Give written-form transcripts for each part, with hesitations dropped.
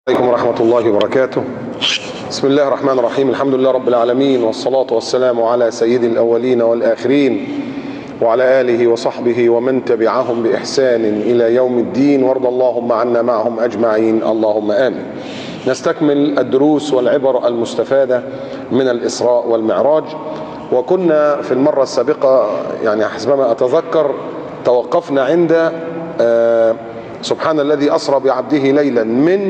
عليكم ورحمة الله وبركاته. بسم الله الرحمن الرحيم. الحمد لله رب العالمين، والصلاة والسلام على سيد الأولين والآخرين وعلى آله وصحبه ومن تبعهم بإحسان إلى يوم الدين، وارض اللهم عنا معهم أجمعين، اللهم آمين. نستكمل الدروس والعبر المستفادة من الإسراء والمعراج، وكنا في المرة السابقة يعني حسبما أتذكر توقفنا عند سبحان الذي أسرى بعبده ليلا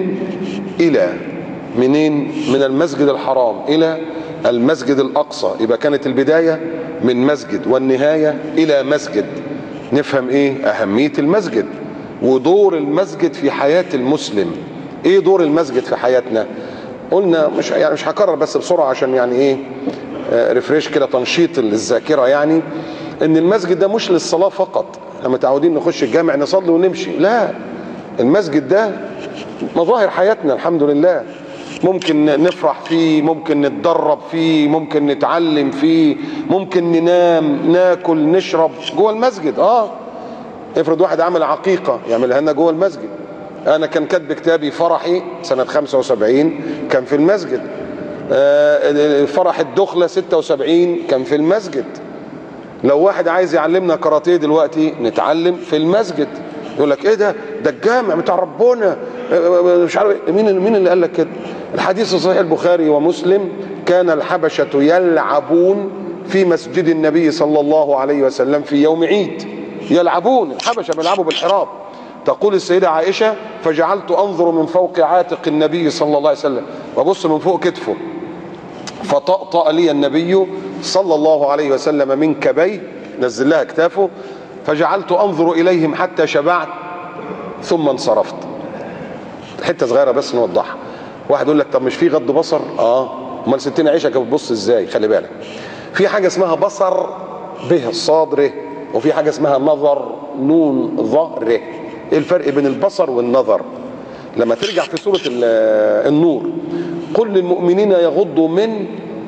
منين؟ من المسجد الحرام إلى المسجد الأقصى. يبقى كانت البداية من مسجد والنهاية إلى مسجد. نفهم إيه أهمية المسجد ودور المسجد في حياة المسلم. إيه دور المسجد في حياتنا؟ قلنا مش هكرر بس بسرعة عشان يعني إيه ريفريش كده، تنشيط للذاكرة. يعني إن المسجد ده مش للصلاة فقط، احنا متعودين نخش الجامع نصلي ونمشي. لا، المسجد ده مظاهر حياتنا الحمد لله. ممكن نفرح فيه، ممكن نتدرب فيه، ممكن نتعلم فيه، ممكن ننام ناكل نشرب جوه المسجد. افرض واحد عمل عقيقة يعملها لنا جوه المسجد. انا كان كاتب كتابي فرحي سنة 75 كان في المسجد. فرح الدخلة 76 كان في المسجد. لو واحد عايز يعلمنا كاراتيه دلوقتي نتعلم في المسجد. يقول لك ايه ده الجامع بتاع ربنا مش عارف مين اللي قال لك كده. الحديث صحيح البخاري ومسلم: كان الحبشة يلعبون في مسجد النبي صلى الله عليه وسلم في يوم عيد. يلعبون، الحبشة بيلعبوا بالحراب. تقول السيدة عائشة: فجعلت انظر من فوق عاتق النبي صلى الله عليه وسلم، وابص من فوق كتفه، فطأطأ لي النبي صلى الله عليه وسلم من كبيه، نزل لها كتافه، فجعلت انظر اليهم حتى شبعت ثم انصرفت. حته صغيره بس نوضحها. واحد يقول لك طب مش في غض بصر؟ امال ستنا عائشه كانت بتبص ازاي؟ خلي بالك، في حاجه اسمها بصر به الصاد ره، وفي حاجه اسمها نظر نون ظ ره. ايه الفرق بين البصر والنظر؟ لما ترجع في سوره النور: قل للمؤمنين يغضوا من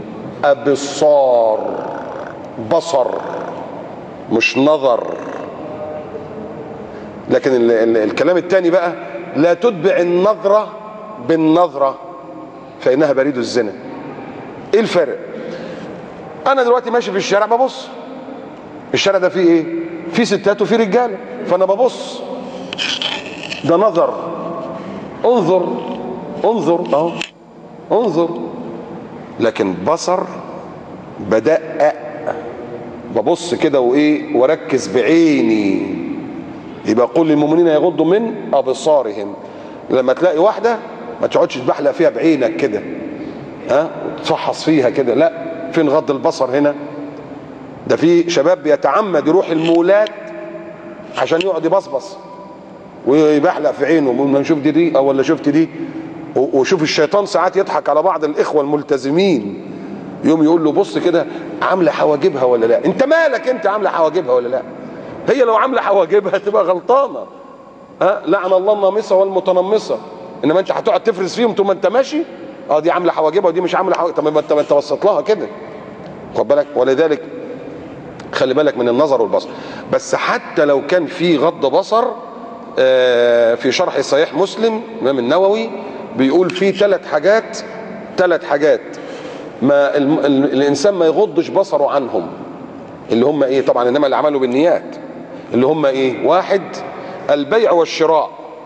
أبصار. بصر مش نظر. لكن الكلام الثاني بقى: لا تتبع النظرة بالنظرة فإنها بريد الزنا. ايه الفرق؟ انا دلوقتي ماشي في الشارع ببص. الشارع ده فيه ايه؟ فيه ستات وفيه رجاله، فانا ببص. ده نظر. انظر اهو، انظر. لكن بصر بدقق، ببص كده وايه واركز بعيني. يبقى قل للمؤمنين يغضوا من ابصارهم. لما تلاقي واحده ما تقعدش تبحلق فيها بعينك كده، تفحص فيها كده. لا، فين غض البصر هنا؟ ده في شباب بيتعمد يروح المولات عشان يقعد يبصبص ويبحلق في عينه. ما نشوف دي ولا شفت دي. وشوف الشيطان ساعات يضحك على بعض الاخوه الملتزمين، يوم يقول له بص كده عامله حواجبها ولا لا. انت مالك انت عامله حواجبها ولا لا؟ هي لو عامله حواجبها تبقى غلطانه. لعن الله النامصه والمتنمصه. انما انت هتقعد تفرز فيهم طول ما انت ماشي. دي عامله حواجبها ودي مش عامله حواجبها. طب ما انت بصيت لها كده، خد بالك. ولذلك خلي بالك من النظر والبصر. بس حتى لو كان في غض بصر، في شرح صحيح مسلم الامام النووي بيقول في ثلاث حاجات ما الانسان ما يغضش بصره عنهم. اللي هم ايه؟ طبعا انما اللي عملوا بالنيات. اللي هم ايه؟ واحد: البيع والشراء.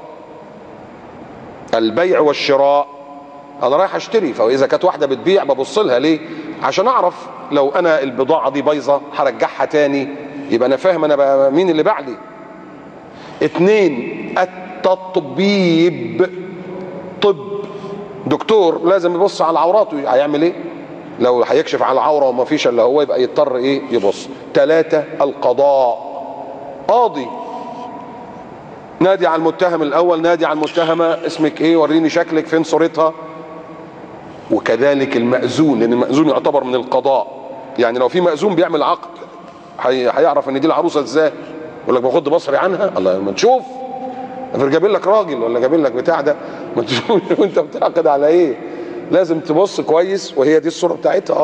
البيع والشراء، انا رايح اشتري، فاذا كانت واحده بتبيع ببص لها ليه؟ عشان اعرف لو انا البضاعه دي بايظه هرجعها تاني، يبقى انا فاهم انا بقى مين اللي باع لي. اتنين: التطبيب. طب دكتور لازم يبص على عوراته، هيعمل ايه؟ لو هيكشف على العوره وما فيش الا هو يبقى يضطر ايه؟ يبص. ثلاثة: القضاء. قاضي نادي على المتهم الاول، نادي على المتهمه: اسمك ايه؟ وريني شكلك، فين صورتها؟ وكذلك المأذون، لان المأذون يعتبر من القضاء. يعني لو في مأذون بيعمل عقد هيعرف ان دي العروسه ازاي؟ يقول لك باخد بصري عنها. الله، ما تشوف جايبين لك راجل ولا جايبين لك بتاع ده، ما تشوف وانت بتعقد على ايه. لازم تبص كويس وهي دي الصوره بتاعتها.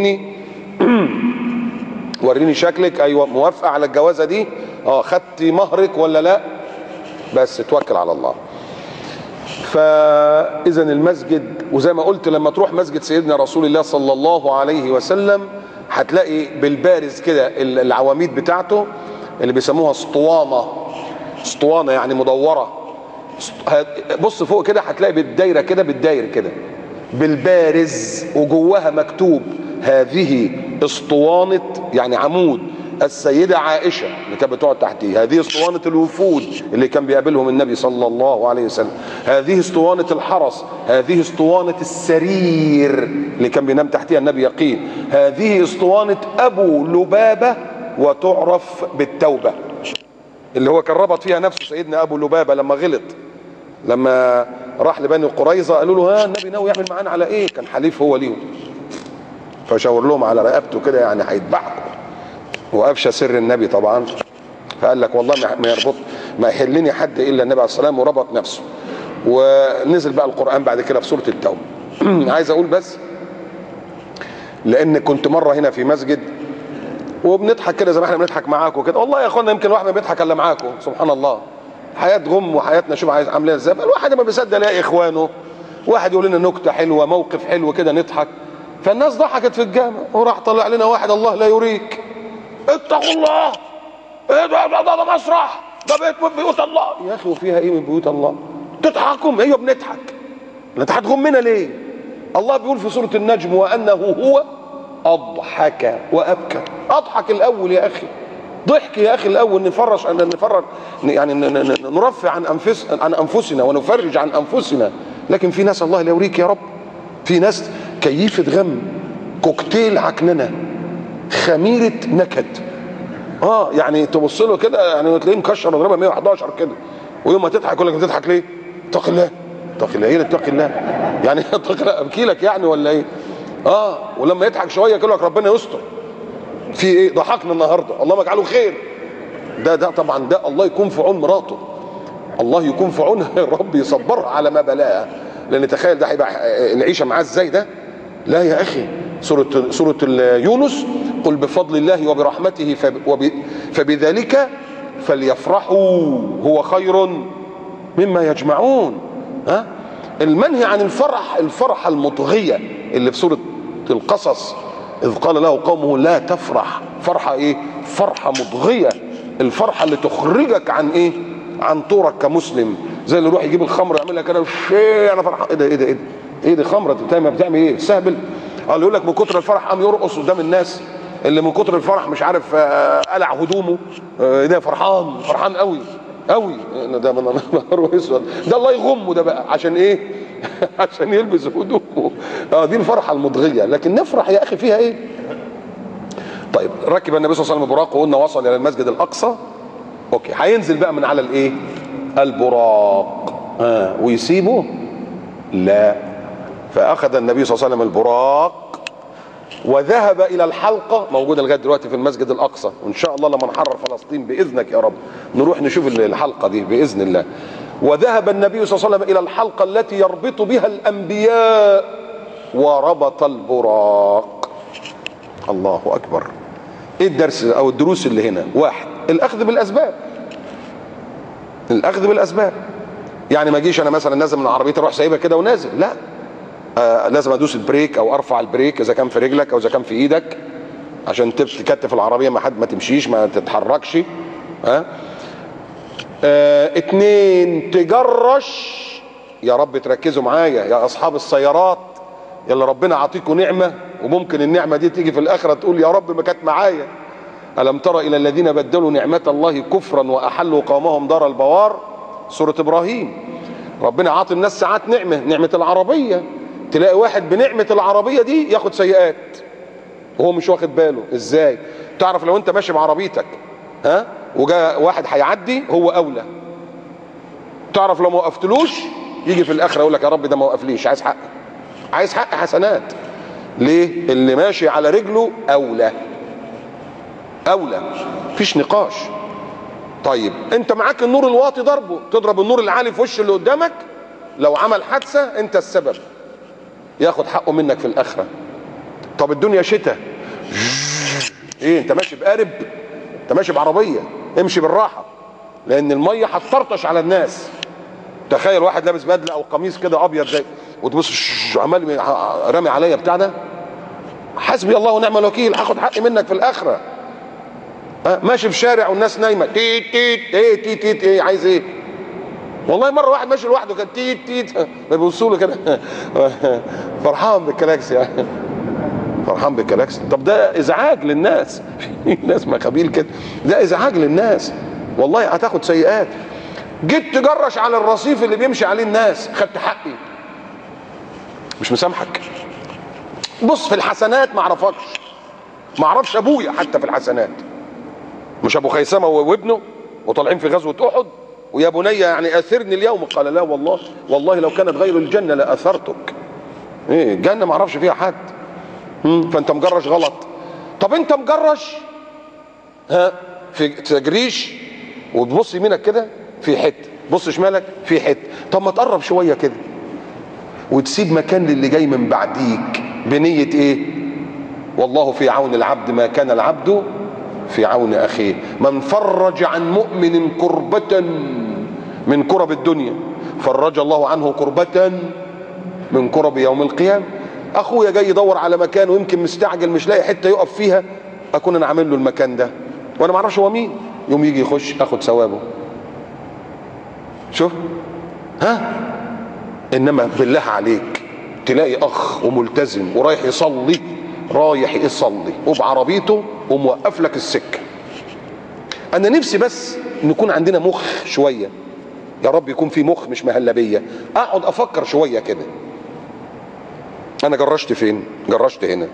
وريني شكلك. ايوه، موافقه على الجوازه دي؟ خدتي مهرك ولا لا؟ بس توكل على الله. فاذا المسجد، وزي ما قلت لما تروح مسجد سيدنا رسول الله صلى الله عليه وسلم هتلاقي بالبارز كده العواميد بتاعته اللي بيسموها اسطوانه. اسطوانه يعني مدوره. بص فوق كده هتلاقي بالدايره كده، بالداير كده بالبارز، وجواها مكتوب هذه اسطوانه، يعني عمود السيدة عائشة اللي كانت بتقعد تحتيه، هذه اسطوانة الوفود اللي كان بيقابلهم النبي صلى الله عليه وسلم، هذه اسطوانة الحرس، هذه اسطوانة السرير اللي كان بينام تحتها النبي يقين، هذه اسطوانة أبو لبابة وتعرف بالتوبة، اللي هو كان ربط فيها نفسه سيدنا أبو لبابة لما غلط، لما راح لبني قريظة قالوا له ها النبي ناوي يعمل معانا على ايه؟ كان حليف هو ليهم، فشاور لهم على رقبته كده يعني هيذبحكم، وافشى سر النبي طبعا، فقال لك والله ما يربط، ما يحلني حد الا النبي عليه الصلاه والسلام، وربط نفسه. ونزل بقى القران بعد كده في سوره التوبه. عايز اقول بس، لان كنت مره هنا في مسجد وبنضحك كده زي ما احنا بنضحك معاكم كده، والله يا اخوانا يمكن الواحد ما بيضحك الا معاكم، سبحان الله، حياه غم وحياتنا شوف عامله ازاي، الواحد ما بيصدق يلاقي اخوانه، واحد يقول لنا نكته حلوه، موقف حلو كده نضحك، فالناس ضحكت في الجامع، وراح طلع لنا واحد الله لا يريك، اتقوا الله، ايه ده مسرح، ده بيت من بيوت الله. يا اخي وفيها ايه من بيوت الله؟ تضحكوا؟ ايوه بنضحك، انت هتغمنا ليه؟ الله بيقول في سوره النجم وانه هو اضحك وابكى. اضحك الاول يا اخي، ضحك يا اخي الاول، نفرج يعني نرفع عن انفسنا ونفرج عن انفسنا. لكن في ناس الله لا يوريك يا رب، في ناس كيفة غم، كوكتيل عكننه، خميرة نكد، يعني تبص له كده يعني تلاقيه مكشر وضربها 111 كده، ويوم ما تضحك يقول لك بتضحك ليه؟ اتق الله، اتق الله، ايه اتق الله؟ يعني اتق الله ابكي لك يعني ولا ايه؟ ولما يضحك شويه يقول لك ربنا يستر. في ايه؟ ضحكنا النهارده، اللهم اجعله خير. ده طبعا ده الله يكون في عون مراته، الله يكون في عونها يا رب، يصبرها على ما بلاها، لان تخيل ده هيبقى العيشه معاه ازاي ده؟ لا يا اخي، سورة يونس قل بفضل الله وبرحمته فبذلك فليفرحوا هو خير مما يجمعون. المنهي عن الفرحة المطغية اللي في سورة القصص، إذ قال له قومه لا تفرح. فرحة ايه؟ فرحة مطغية، الفرحة اللي تخرجك عن ايه؟ عن طورك كمسلم، زي اللي يروح يجيب الخمر يعملها كده انا فرحان، ايه ده خمرة بتعمل ايه؟ تستهبل. يقول لك من كتر الفرح قام يرقص قدام الناس، اللي من كتر الفرح مش عارف قلع هدومه، ده فرحان قوي قوي، ده نهار اسود، ده الله يغمه ده بقى عشان ايه؟ عشان يلبس هدومه. دي الفرحه المضغيه، لكن نفرح يا اخي فيها ايه؟ طيب ركب النبي صلى الله عليه وسلم البراق، وقلنا وصل الى المسجد الاقصى، اوكي، هينزل بقى من على الايه؟ البراق، ويسيبه؟ لا، فاخذ النبي صلى الله عليه وسلم البراق وذهب الى الحلقه، موجوده لغايه دلوقتي في المسجد الاقصى، وان شاء الله لما نحرر فلسطين باذنك يا رب نروح نشوف الحلقه دي باذن الله. وذهب النبي صلى الله عليه وسلم الى الحلقه التي يربط بها الانبياء وربط البراق. الله اكبر. ايه الدرس او الدروس اللي هنا؟ واحد، الاخذ بالاسباب، الاخذ بالاسباب، يعني ما اجيش انا مثلا نازل من عربيتي اروح سايبها كده ونازل، لا، لازم ادوس البريك او ارفع البريك اذا كان في رجلك او اذا كان في ايدك، عشان تكتف العربيه ما تمشيش، ما تتحركش. اتنين، تجرش. يا رب تركزوا معايا يا اصحاب السيارات، يلا ربنا عطيكم نعمه، وممكن النعمه دي تيجي في الاخره تقول يا رب ما كانت معايا. الم تر الى الذين بدلوا نعمه الله كفرا واحلوا قومهم دار البوار، سوره ابراهيم. ربنا عاطي الناس ساعات نعمه العربيه، تلاقي واحد بنعمه العربيه دي ياخد سيئات وهو مش واخد باله. ازاي؟ تعرف لو انت ماشي بعربيتك وجاء واحد هيعدي هو اولى، تعرف لو ما وقفتلوش يجي في الاخره يقول لك يا رب ده ما وقفليش، عايز حق، عايز حق حسنات. ليه؟ اللي ماشي على رجله اولى، اولى، مفيش نقاش. طيب انت معاك النور الواطي ضربه، تضرب النور العالي في وش اللي قدامك، لو عمل حادثه انت السبب، ياخد حقه منك في الاخره. طب الدنيا شتاء، ايه انت ماشي بقارب؟ انت ماشي بعربيه، امشي بالراحه، لان الميه هتطرطش على الناس. تخيل واحد لابس بدله او قميص كده ابيض زي، وتبص عمال رامي عليا بتاع ده، حسبي الله ونعم الوكيل، هاخد حقي منك في الاخره. ماشي في شارع والناس نايمه، تيت تيت ايه تيت تيت ايه عايز ايه؟ والله مره واحد ماشي لوحده كان تيت تيت بيبصوا له كده فرحان بالكلاكس يعني، فرحان بالكلاكس. طب ده ازعاج للناس في ناس مخابيل كده، ده ازعاج للناس والله، هتاخد سيئات. جيت تجرش على الرصيف اللي بيمشي عليه الناس، خدت حقي، مش مسامحك. بص في الحسنات ما اعرفكش، ما اعرفش ابويا حتى في الحسنات، مش ابو خيثمه وابنه وطالعين في غزوه احد، ويا بني يعني اثرني اليوم، قال لا والله، والله لو كانت غير الجنه لاثرتك. ايه الجنه ما اعرفش فيها حد. فانت مجرش غلط. طب انت مجرش في تجريش وتبص يمينك كده في حته، بص شمالك في حته، طب ما تقرب شويه كده وتسيب مكان للي جاي من بعديك بنيه ايه؟ والله في عون العبد ما كان العبد في عون اخيه. من فرج عن مؤمن كربة من كرب الدنيا فرج الله عنه كربة من كرب يوم القيامة. اخويا جاي يدور على مكان ويمكن مستعجل مش لاقي حته يقف فيها، اكون انا عامل له المكان ده وانا ما اعرفش هو مين، يوم يجي يخش اخد ثوابه. شوف انما بالله عليك تلاقي اخ وملتزم ورايح يصلي، رايح يصلي وبعربيته وموقف لك السكه. انا نفسي بس نكون عندنا مخ شويه، يا رب يكون في مخ مش مهلبيه، اقعد افكر شويه كده. انا جرشت فين؟ جرشت هنا.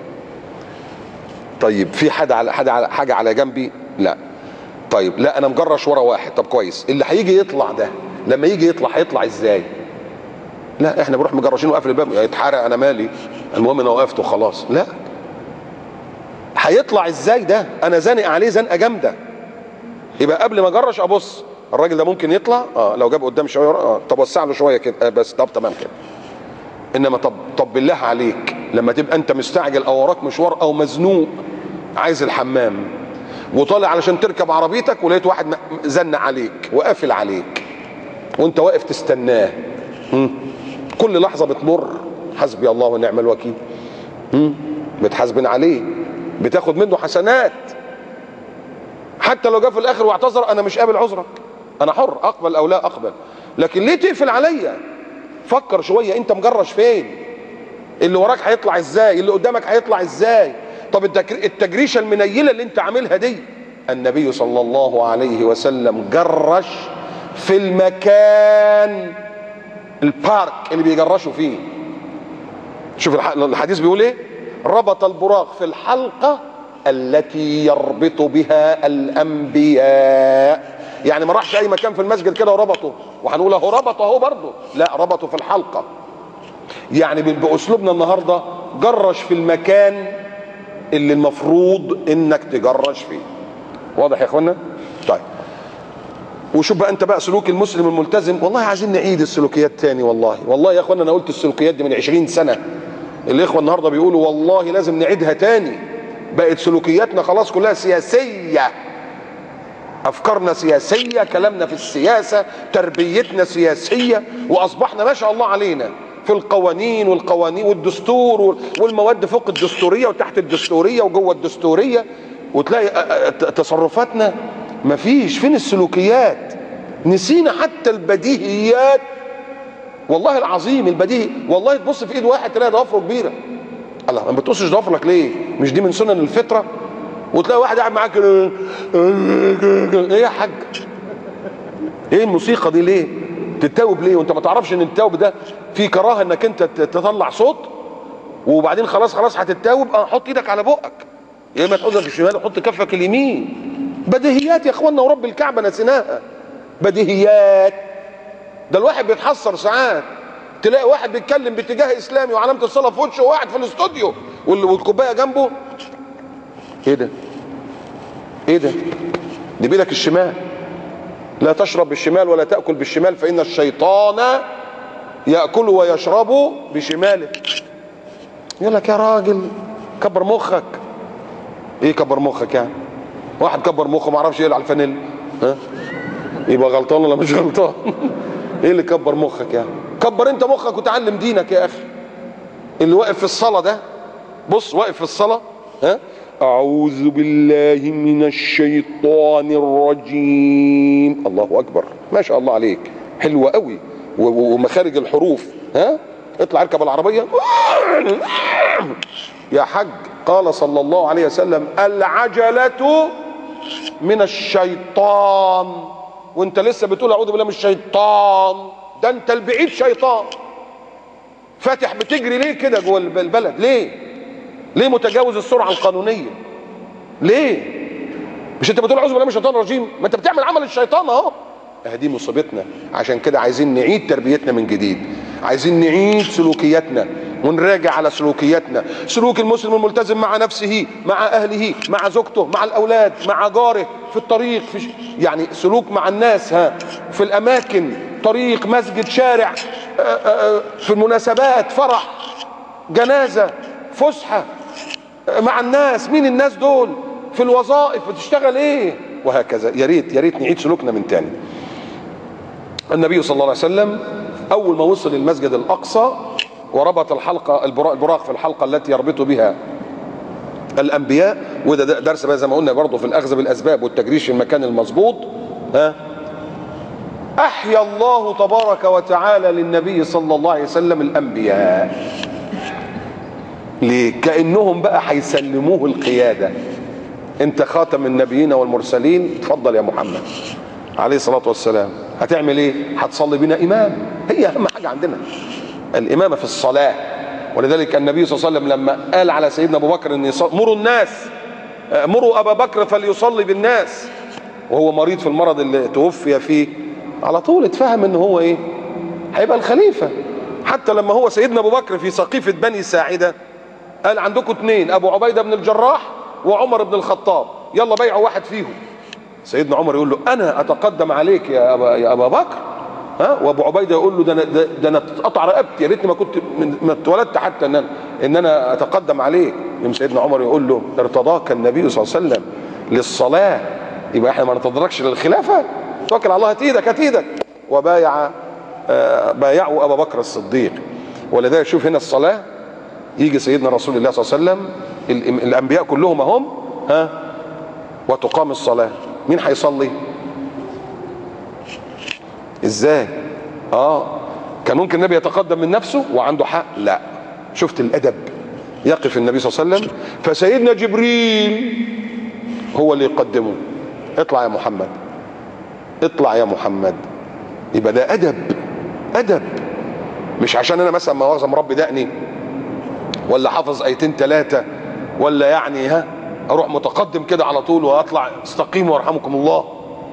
طيب في حاجه على جنبي؟ لا. طيب لا انا مجرش ورا واحد، طب كويس، اللي هيجي يطلع ده لما يجي يطلع هيطلع ازاي؟ لا احنا بنروح مجرشين وقافل الباب، يتحرق انا مالي، المهم انا وقفته خلاص. لا، هيطلع ازاي ده؟ انا زانق عليه زنقه جامده. يبقى قبل ما اجرش ابص الراجل ده ممكن يطلع، لو جاب قدام شويه طب وسع له شويه كده، بس طب تمام كده. انما طب بالله عليك لما تبقى انت مستعجل او وراك مشوار او مزنوق عايز الحمام وطالع علشان تركب عربيتك ولقيت واحد زن عليك وقافل عليك وانت واقف تستناه، كل لحظه بتمر حسبي الله ونعم الوكيل، بتحاسبن عليه، بتاخد منه حسنات. حتى لو جه في الاخر واعتذر انا مش قابل عذرك، انا حر اقبل او لا اقبل، لكن ليه تقفل عليا؟ فكر شويه انت مجرش فين؟ اللي وراك هيطلع ازاي؟ اللي قدامك هيطلع ازاي؟ طب التجريشه المنيله اللي انت عاملها دي، النبي صلى الله عليه وسلم جرش في المكان البارك اللي بيجرشوا فيه. شوف الحديث بيقول ايه؟ ربط البراق في الحلقه التي يربط بها الانبياء. يعني ما راحش اي مكان في المسجد كده وربطه وهنقول اهو ربطه اهو برضه، لا ربطه في الحلقه. يعني باسلوبنا النهارده جرش في المكان اللي المفروض انك تجرش فيه. واضح يا اخوانا؟ طيب وشوف بقى انت بقى سلوك المسلم الملتزم. والله عايزين نعيد السلوكيات تاني، والله يا اخوانا انا قلت السلوكيات دي من 20 سنه، الاخوه النهارده بيقولوا والله لازم نعيدها تاني. بقت سلوكياتنا خلاص كلها سياسيه، افكارنا سياسيه، كلامنا في السياسه، تربيتنا سياسيه، واصبحنا ما شاء الله علينا في القوانين والدستور والمواد فوق الدستوريه وتحت الدستوريه وجوه الدستوريه، وتلاقي تصرفاتنا مفيش. فين السلوكيات؟ نسينا حتى البديهيات. والله العظيم البديهي، والله تبص في ايد واحد تلاقي ضوافره كبيره. الله، ما بتقصش ضوافرك ليه؟ مش دي من سنن الفطره؟ وتلاقي واحد قاعد معاك ايه يا حاج؟ ايه الموسيقى دي ليه؟ تتاوب ليه وانت ما تعرفش ان التاوب ده في كراهه انك انت تطلع صوت؟ وبعدين خلاص هتتاوب، حط ايدك على بقك، يا اما تحط ايدك الشمال وحط كفك اليمين. بديهيات يا اخوانا ورب الكعبه نسيناها. بديهيات. ده الواحد بيتحسر ساعات تلاقي واحد بيتكلم باتجاه اسلامي وعلامه الصلاه في وشه وواحد في الاستوديو والكوبايه جنبه. ايه ده؟ ايه ده؟ دي بايدك الشمال. لا تشرب بالشمال ولا تاكل بالشمال فان الشيطان ياكل ويشرب بشماله. يقول لك يا راجل كبر مخك. ايه كبر مخك يعني؟ واحد كبر مخه ما عرفش يقلع الفانيلا، يبقى غلطان ولا مش غلطان؟ ايه اللي كبر مخك يعني؟ كبر انت مخك وتعلم دينك يا اخي. اللي واقف في الصلاة ده، بص واقف في الصلاة، ها، اعوذ بالله من الشيطان الرجيم، الله اكبر، ما شاء الله عليك، حلوة قوي، ومخارج الحروف، ها، اطلع اركب العربية يا حج. قال صلى الله عليه وسلم العجلة من الشيطان، وانت لسه بتقول اعوذ بالله من الشيطان، ده انت البعيد شيطان. فاتح بتجري ليه كده جوه البلد؟ ليه متجاوز السرعه القانونيه؟ ليه؟ مش انت بتقول اعوذ بالله من الشيطان الرجيم؟ ما انت بتعمل عمل الشيطان اهو. دي مصيبتنا. عشان كده عايزين نعيد تربيتنا من جديد، عايزين نعيد سلوكياتنا ونراجع على سلوكياتنا، سلوك المسلم الملتزم مع نفسه، مع اهله، مع زوجته، مع الاولاد، مع جاره، في الطريق، يعني سلوك مع الناس، ها، في الاماكن، طريق، مسجد، شارع، في المناسبات، فرح، جنازة، فسحة، مع الناس. مين الناس دول؟ في الوظائف بتشتغل ايه؟ وهكذا. يا ريت نعيد سلوكنا من تاني. النبي صلى الله عليه وسلم اول ما وصل المسجد الاقصى وربط الحلقة، البراق في الحلقة التي يربط بها الانبياء، وده درس بقى زي ما قلنا برضه في الاخذ بالاسباب والتجريش في المكان المظبوط، ها، احيا الله تبارك وتعالى للنبي صلى الله عليه وسلم الانبياء. ليه؟ كأنهم بقى هيسلموه القيادة. انت خاتم النبيين والمرسلين، اتفضل يا محمد عليه الصلاة والسلام. هتعمل ايه؟ هتصلي بنا امام. هي اهم حاجة عندنا الامامة في الصلاة. ولذلك النبي صلى الله عليه وسلم لما قال على سيدنا ابو بكر ان مروا الناس، مروا ابا بكر فليصلي بالناس، وهو مريض في المرض اللي توفي فيه، على طول اتفهم ان هو ايه؟ هيبقى الخليفة. حتى لما هو سيدنا ابو بكر في سقيفة بني ساعدة قال عندكم اثنين، ابو عبيدة بن الجراح وعمر بن الخطاب، يلا بيعوا واحد فيهم. سيدنا عمر يقول له انا اتقدم عليك يا ابا بكر، ها، وابو عبيدة يقول له ده انا تقطع رقبتي، يا ريتني ما كنت ما اتولدت حتى ان انا اتقدم عليك. يوم سيدنا عمر يقول له ارتضاك النبي صلى الله عليه وسلم للصلاة، يبقى احنا ما نتدركش للخلافة، توكل على الله، هتيدك. بايعوا ابا بكر الصديق. ولذلك شوف هنا الصلاة، يجي سيدنا رسول الله صلى الله عليه وسلم، الانبياء كلهم هم، ها، وتقام الصلاة. مين هيصلي؟ ازاي؟ كان ممكن النبي يتقدم من نفسه وعنده حق؟ لا. شفت الادب؟ يقف النبي صلى الله عليه وسلم فسيدنا جبريل هو اللي يقدمه، اطلع يا محمد، اطلع يا محمد. يبقى ده ادب، مش عشان انا مثلا مؤاخذة مربي دقني ولا حافظ ايتين ثلاثة ولا يعني اروح متقدم كده على طول واطلع استقيموا وارحمكم الله.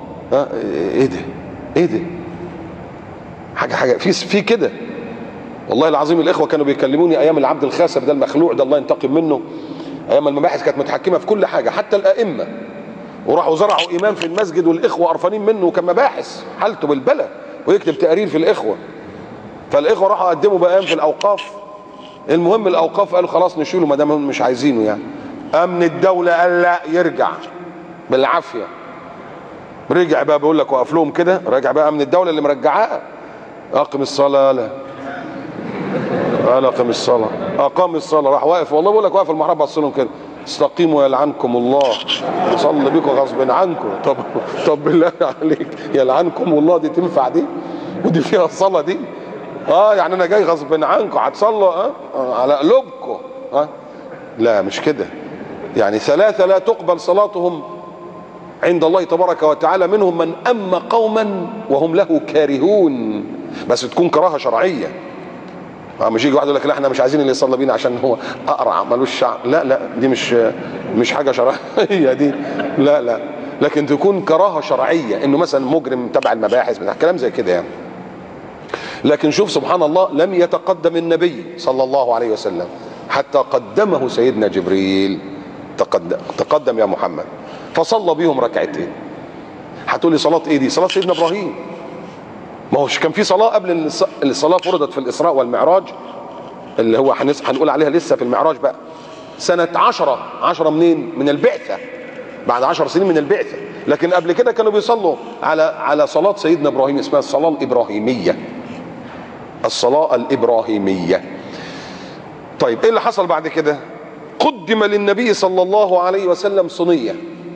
ايه ده؟ حاجة في كده. والله العظيم الاخوة كانوا بيكلموني ايام العبد الخاسر ده المخلوع ده، الله ينتقم منه، ايام المباحث كانت متحكمة في كل حاجة حتى الائمة، وراحوا زرعوا امام في المسجد والاخوة قرفانين منه، وكان مباحث حالته بالبلى ويكتب تقارير في الاخوة. فالاخوة راحوا قدموا بيان في الاوقاف. المهم الاوقاف قالوا خلاص نشيله ما دام مش عايزينه يعني. امن الدولة قال لا، يرجع بالعافية. رجع بقى، بيقول لك وقف لهم كده، راجع بقى امن الدولة اللي مرجعاه، اقم الصلاة. لا قال اقم الصلاة، اقام الصلاة، راح واقف، والله بقول لك واقف المحراب بص لهم كده، استقيموا يلعنكم الله، صلي بيكم غصب عنكم. طب بالله عليك، يلعنكم الله دي تنفع دي؟ ودي فيها الصلاة دي؟ يعني انا جاي غصب عنكم هتصلوا على قلوبكم. لا مش كده. يعني ثلاثة لا تقبل صلاتهم عند الله تبارك وتعالى، منهم من أم قوما وهم له كارهون، بس تكون كراهة شرعية. مش يجي واحد يقول لك لا احنا مش عايزين اللي يصلي بينا عشان هو اقرع ملوش شعر. لا دي مش حاجة شرعية دي، لا لكن تكون كراهة شرعية، انه مثلا مجرم تبع المباحث بتاع كلام زي كده يعني. لكن شوف سبحان الله، لم يتقدم النبي صلى الله عليه وسلم حتى قدمه سيدنا جبريل، تقدم يا محمد، فصلى بيهم ركعتين. هتقول لي صلاة ايه دي؟ صلاة سيدنا ابراهيم. ما هوش كان في صلاة قبل الصلاة فرضت في الإسراء والمعراج، اللي هو هنقول عليها لسه في المعراج بقى سنة 10 منين؟ من البعثة، بعد 10 سنين من البعثة، لكن قبل كده كانوا بيصلوا على صلاة سيدنا ابراهيم، اسمها الصلاة الابراهيمية، الصلاة الابراهيمية. طيب ايه اللي حصل بعد كده؟ قدم للنبي صلى الله عليه وسلم صينية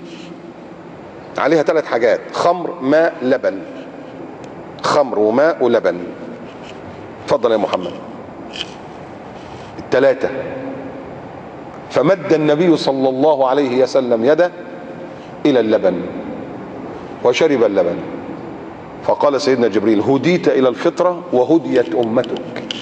عليها 3 حاجات: خمر، ماء، لبن. خمر وماء ولبن. اتفضل يا محمد. 3. فمد النبي صلى الله عليه وسلم يده الى اللبن وشرب اللبن، فقال سيدنا جبريل: هديت الى الفطرة وهديت امتك.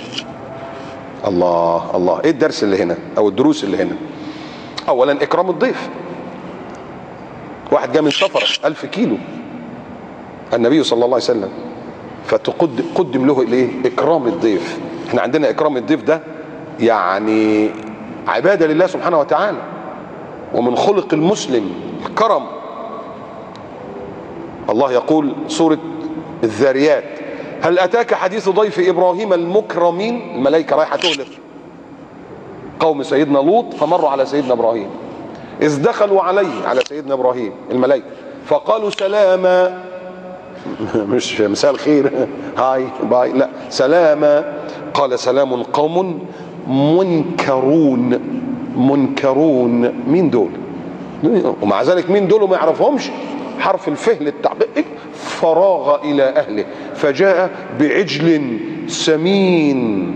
الله الله. ايه الدرس اللي هنا او الدروس اللي هنا؟ اولا اكرام الضيف. واحد جاء من سفر 1000 كيلو، النبي صلى الله عليه وسلم، فتقدم له الايه؟ اكرام الضيف. احنا عندنا اكرام الضيف ده يعني عبادة لله سبحانه وتعالى، ومن خلق المسلم الكرم. الله يقول سورة الذاريات: هل أتاك حديث ضيف إبراهيم المكرمين؟ الملائكة رايحة تهلك قوم سيدنا لوط، فمروا على سيدنا إبراهيم، إذ دخلوا عليه، على سيدنا إبراهيم، الملائكة، فقالوا سلاما. مش مساء الخير هاي باي، لا، سلاما. قال: سلام قوم منكرون. منكرون، مين دول؟ ومع ذلك مين دول وما يعرفهمش؟ حرف الفه للتعبير. فراغ الى اهله فجاء بعجل سمين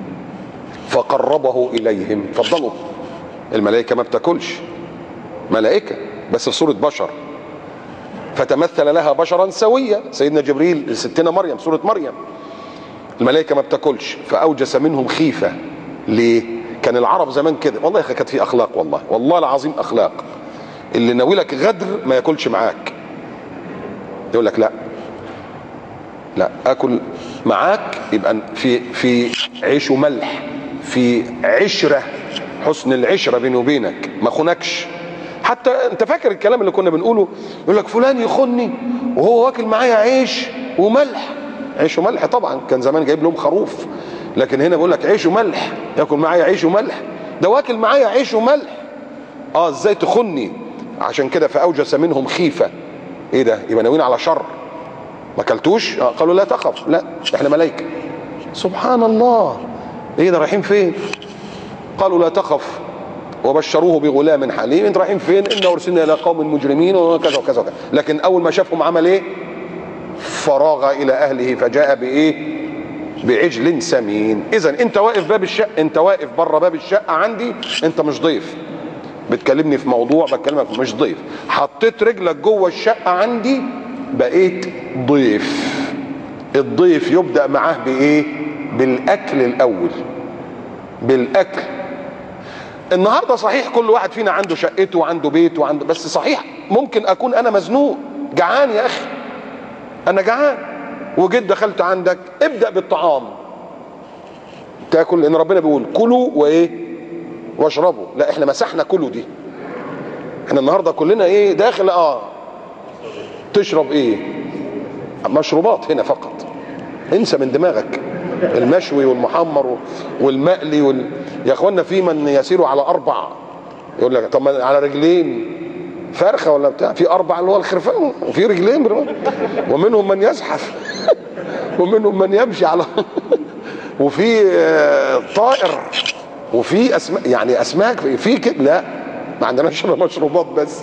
فقربه اليهم. اتفضلوا. الملائكه ما بتاكلش، ملائكه بس في صوره بشر، فتمثل لها بشرا سويا. سيدنا جبريل لستنا مريم، سوره مريم. الملائكه ما بتاكلش، فاوجس منهم خيفه. ليه؟ كان العرب زمان كده، والله يا اخي كانت في اخلاق، والله العظيم اخلاق. اللي ناوي لك غدر ما ياكلش معاك، يقول لك لا اكل معاك، يبقى في عيش وملح، في عشره، حسن العشره بيني وبينك، ما خونكش. حتى انت فاكر الكلام اللي كنا بنقوله؟ يقول لك فلان يخني وهو واكل معايا عيش وملح. عيش وملح طبعا، كان زمان جايب لهم خروف، لكن هنا بيقول لك عيش وملح، ياكل معايا عيش وملح، ده واكل معايا عيش وملح. ازاي تخني؟ عشان كده فاوجس منهم خيفه. ايه ده؟ يبقى ناويين على شر. ما اكلتوش؟ قالوا لا تخف، لا احنا ملائكه. سبحان الله. ايه ده؟ رايحين فين؟ قالوا لا تخف وبشروه بغلام حليم. انت رايحين فين؟ إنا أرسلنا إلى قوم مجرمين وكذا وكذا وكذا. لكن أول ما شافهم عمل إيه؟ فراغ إلى أهله فجاء بإيه؟ بعجل سمين. إذا أنت واقف باب الشقة، أنت واقف بره باب الشقة عندي، أنت مش ضيف. بتكلمني في موضوع، بكلمك مش ضيف. حطيت رجلك جوه الشقة عندي بقيت ضيف. الضيف يبدأ معاه بإيه؟ بالأكل الأول، بالأكل. النهارده صحيح كل واحد فينا عنده شقته وعنده بيت وعنده، بس صحيح ممكن اكون انا مزنوق، جعان يا اخي، انا جعان وجيت دخلت عندك، ابدا بالطعام تاكل، لان ربنا بيقول كلوا وايه؟ واشربوا. لا احنا مسحنا كلوا دي، احنا النهارده كلنا ايه؟ داخل تشرب ايه؟ مشروبات هنا فقط، انسى من دماغك المشوي والمحمر والمقلي يا اخوانا في من يسير على 4، يقول لك طب على رجلين فرخه ولا بتاع، في 4 اللي هو الخرفان، وفي رجلين ومنهم من يزحف ومنهم من يمشي على وفي طائر، وفي يعني اسماك في كده. لا ما عندناش مشروبات بس.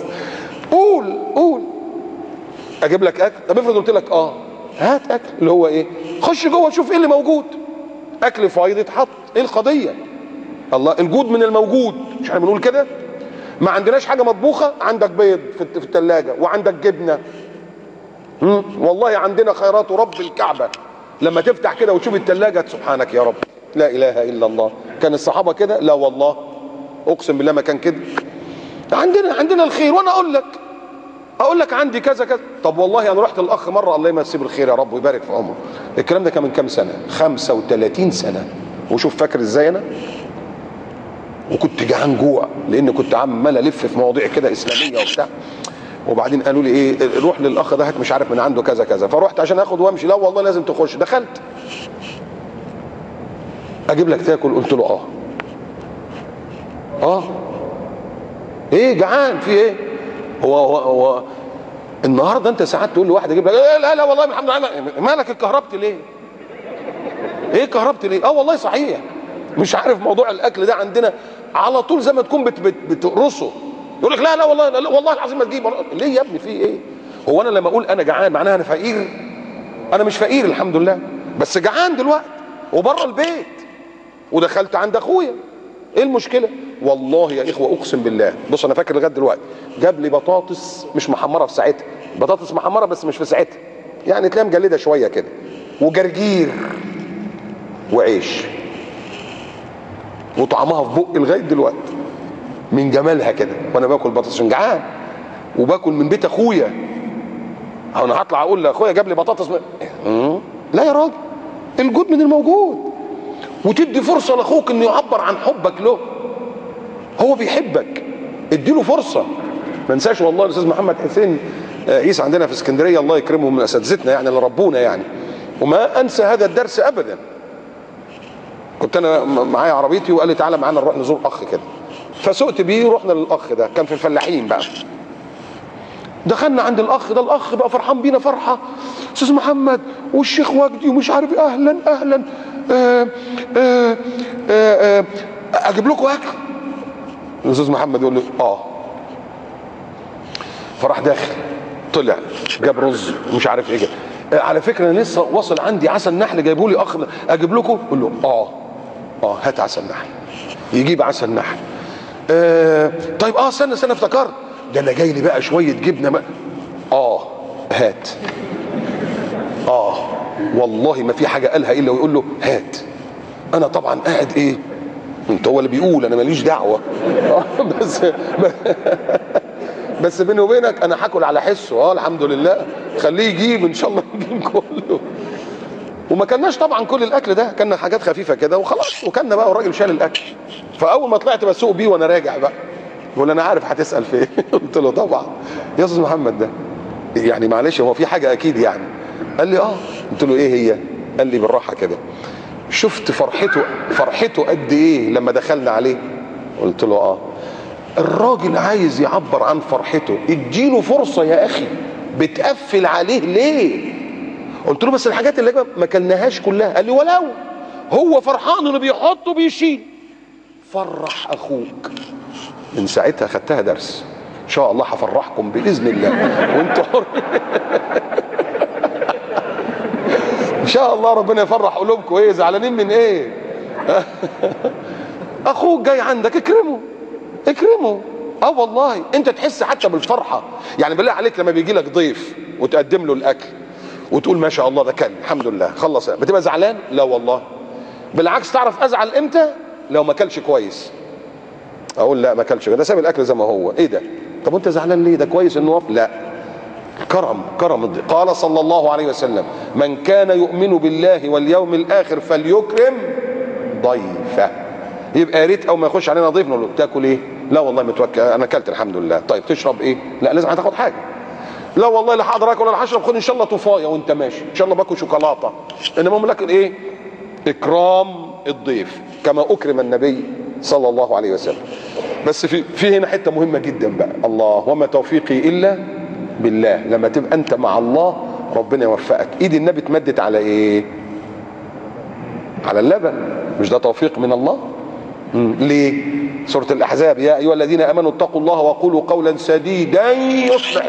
قول اجيب لك اكل. طب افرض قلت لك هات اكل، اللي هو ايه؟ خش جوه شوف ايه اللي موجود. اكل فايض يتحط، ايه القضيه؟ الله، الجود من الموجود، مش احنا بنقول كده؟ ما عندناش حاجه مطبوخه، عندك بيض في الثلاجه وعندك جبنه. والله عندنا خيرات رب الكعبه، لما تفتح كده وتشوف الثلاجه سبحانك يا رب، لا اله الا الله. كان الصحابه كده؟ لا والله اقسم بالله ما كان كده. عندنا الخير، وانا اقول لك عندي كذا كذا. طب والله انا رحت الاخ مره، الله يمسيه بالخير يا رب ويبارك في عمره، الكلام ده كان من كام سنه؟ 35 سنه. وشوف فاكر ازاي انا، وكنت جعان جوع، لان كنت عمال الف في مواضيع كده اسلاميه وبتاع. وبعدين قالوا لي ايه؟ روح للاخ ده هات مش عارف من عنده كذا كذا. فروحت عشان اخد وامشي، لا والله لازم تخش. دخلت اجيب لك تاكل، قلت له ايه جعان في ايه؟ هو النهارده انت ساعات تقول لواحد اجيب لك لا لا والله الحمد لله، مالك اتكهربت ليه؟ ايه كهربت ليه؟ والله صحيح. مش عارف موضوع الاكل ده عندنا على طول زي ما تكون بتقرصه، يقول لك لا لا والله لا والله العظيم ما تجيب. ليه يا ابني في ايه؟ هو انا لما اقول انا جعان معناها انا فقير؟ انا مش فقير الحمد لله، بس جعان دلوقتي وبره البيت ودخلت عند اخويا، ايه المشكله؟ والله يا اخوه اقسم بالله، بص انا فاكر لغايه دلوقتي جاب لي بطاطس مش محمره في ساعتها، بطاطس محمره بس مش في ساعتها، يعني تلاقيها مجلده شويه كده، وجرجير وعيش، وطعمها في بقي لغايه دلوقتي من جمالها كده، وانا باكل بطاطس جعان وباكل من بيت اخويا. انا هطلع اقول لاخويا جاب لي بطاطس لا يا راجل، الجود من الموجود، وتدي فرصه لاخوك انه يعبر عن حبك له، هو بيحبك، اديله فرصه. ما انساش والله الاستاذ محمد حسين عيسى عندنا في اسكندريه الله يكرمه، من اساتذتنا يعني اللي ربونا يعني، وما انسى هذا الدرس ابدا. كنت انا معايا عربيتي وقال لي تعالى معانا نروح نزور اخ كده، فسقت بيه ورحنا للاخ ده، كان في الفلاحين بقى. دخلنا عند الاخ ده، الاخ بقى فرحان بينا فرحه، استاذ محمد والشيخ وجدي ومش عارف اهلا اهلا، اجيب لكم اكل؟ الاستاذ محمد يقول له فراح داخل، طلع جاب رز ومش عارف ايه. على فكره انا لسه واصل عندي عسل نحل جايبه لي اخ، اجيب لكم؟ يقول له هات عسل نحل. يجيب عسل نحل. طيب استنى افتكرت، ده انا جاي لي بقى شويه جبنه بقى. هات. والله ما في حاجه قالها الا ويقول له هات. انا طبعا قاعد ايه، انت هو اللي بيقول انا ماليش دعوه. بس بيني وبينك انا هاكل على حسه. الحمد لله، خليه يجيب ان شاء الله يجيب كله. وما كلناش طبعا كل الاكل ده، كنا حاجات خفيفه كده وخلاص، وكلنا بقى والراجل شال الاكل. فاول ما طلعت بسوق بيه وانا راجع بقى، يقول انا عارف هتسال في ايه. قلت له طبعا يا استاذ محمد ده يعني معلش هو في حاجه اكيد يعني. قال لي قلت له ايه هي؟ قال لي بالراحه كده، شفت فرحته قد ايه لما دخلنا عليه؟ قلت له الراجل عايز يعبر عن فرحته، اديله فرصه يا اخي، بتقفل عليه ليه؟ قلت له بس الحاجات اللي ما كلناهاش كلها. قال لي ولو هو فرحان انه بيحط وبيشيل، فرح اخوك. من ساعتها خدتها درس، ان شاء الله هفرحكم باذن الله وانتوا حر. ان شاء الله ربنا يفرح قلوبكم. ايه زعلانين من ايه؟ اخوك جاي عندك اكرمه. والله انت تحس حتى بالفرحه. يعني بالله عليك لما بيجي لك ضيف وتقدم له الاكل وتقول ما شاء الله ده كان الحمد لله خلص، بتبقى زعلان؟ لا والله بالعكس. تعرف ازعل امتى؟ لو ما كلش كويس. اقول لا ما كلش، ده ساب الاكل زي ما هو. ايه ده؟ طب وانت زعلان ليه؟ ده كويس انه لا، كرم الضيف. قال صلى الله عليه وسلم من كان يؤمن بالله واليوم الاخر فليكرم ضيفه. يبقى يا ريت اول ما يخش علينا ضيف نقول له تاكل ايه؟ لا والله متوكل انا اكلت الحمد لله. طيب تشرب ايه؟ لا لازم هتاخد حاجه. لا والله لا هقدر اكل ولا هشرب، خد ان شاء الله طفايه وانت ماشي، ان شاء الله باكل شوكولاته. انما لكن ايه؟ اكرام الضيف كما اكرم النبي صلى الله عليه وسلم. بس في هنا حته مهمه جدا بقى، الله وما توفيقي الا بالله. لما تبقى انت مع الله ربنا يوفقك. ايد النبي اتمدت على ايه؟ على اللبن. مش ده توفيق من الله؟ ليه؟ سورة الأحزاب يا أيها الذين آمنوا اتقوا الله وقولوا قولا سديدا يصلح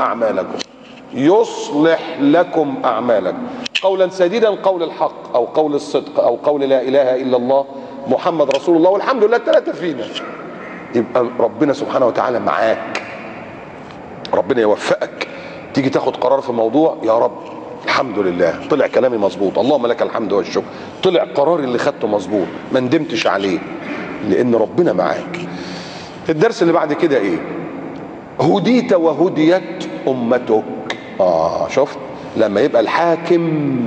لكم أعمالكم. قولا سديدا قول الحق أو قول الصدق أو قول لا إله إلا الله محمد رسول الله والحمد لله، الثلاثة فينا. يبقى ربنا سبحانه وتعالى معاك، ربنا يوفقك. تيجي تاخد قرار في موضوع، يا رب الحمد لله طلع كلامي مظبوط، اللهم لك الحمد والشكر، طلع قراري اللي خدته مظبوط، ما ندمتش عليه، لان ربنا معاك. الدرس اللي بعد كده ايه؟ هديت وهديت امتك. شفت لما يبقى الحاكم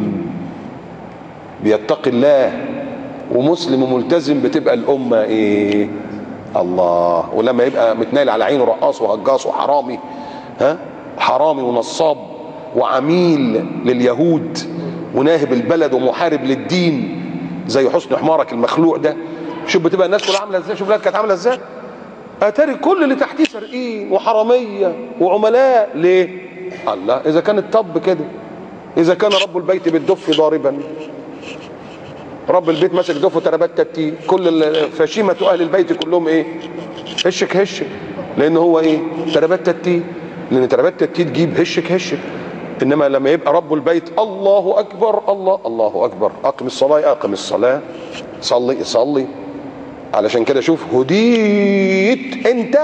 بيتقي الله ومسلم وملتزم بتبقى الامه ايه؟ الله. ولما يبقى متنايل على عينه رقاص وهجاص وحرامي، حرامي ونصاب وعميل لليهود وناهب البلد ومحارب للدين زي حسن حمارك المخلوع ده، شوف بتبقى الناس كلها عامله ازاي. شوف الناس كانت عامله ازاي. اتاري كل اللي تحتيه سارقين وحراميه وعملاء. ليه؟ الله، اذا كان الطب كده، اذا كان رب البيت بالدف ضاربا، رب البيت ماسك دف وتربات تتي، كل فشيمه اهل البيت كلهم ايه؟ هشك هشك، لان هو ايه؟ تربات تتي، لان تربات تتي تجيب هشك هشك. انما لما يبقى رب البيت الله اكبر، الله اكبر، اقم الصلاه، اقم الصلاه، صلي صلي. علشان كده شوف، هديت انت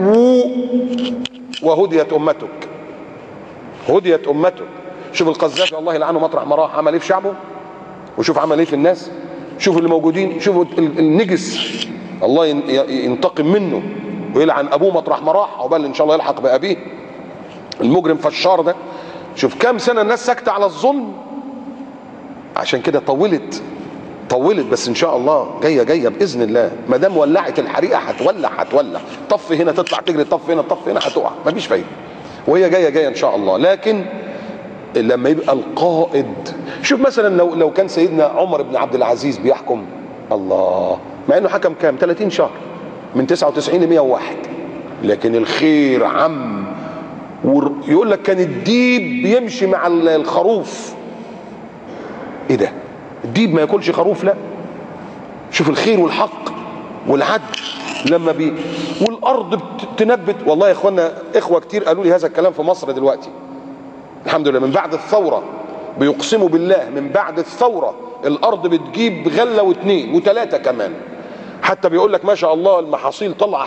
وهديت امتك، هديت امتك. شوف القذافي الله يلعنه مطرح ما راح عمل ايه في شعبه، وشوف عمل ايه في الناس، شوف اللي موجودين، شوفوا النجس الله ينتقم منه ويلعن ابوه مطرح ما راح، عقبال ان شاء الله يلحق بابيه المجرم فشار ده. شوف كام سنه الناس ساكته على الظلم. عشان كده طولت، بس ان شاء الله جايه باذن الله. ما دام ولعت الحريقه هتولع، طف هنا تطلع تجري، طف هنا طف هنا، هتقع، مفيش فايده. وهي جايه ان شاء الله. لكن لما يبقى القائد، شوف مثلا لو كان سيدنا عمر بن عبد العزيز بيحكم، الله، مع انه حكم كام؟ 30 شهر، من 99 ل 101، لكن الخير عم. ويقول لك كان الديب بيمشي مع الخروف. ايه ده؟ الديب ما ياكلش خروف؟ لا. شوف الخير والحق والعدل لما والارض بتنبت. والله يا اخوانا، اخوه كتير قالوا لي هذا الكلام في مصر دلوقتي، الحمد لله، من بعد الثوره بيقسموا بالله، من بعد الثوره الارض بتجيب غله واثنين وثلاثه كمان. حتى بيقول لك ما شاء الله المحاصيل طالعه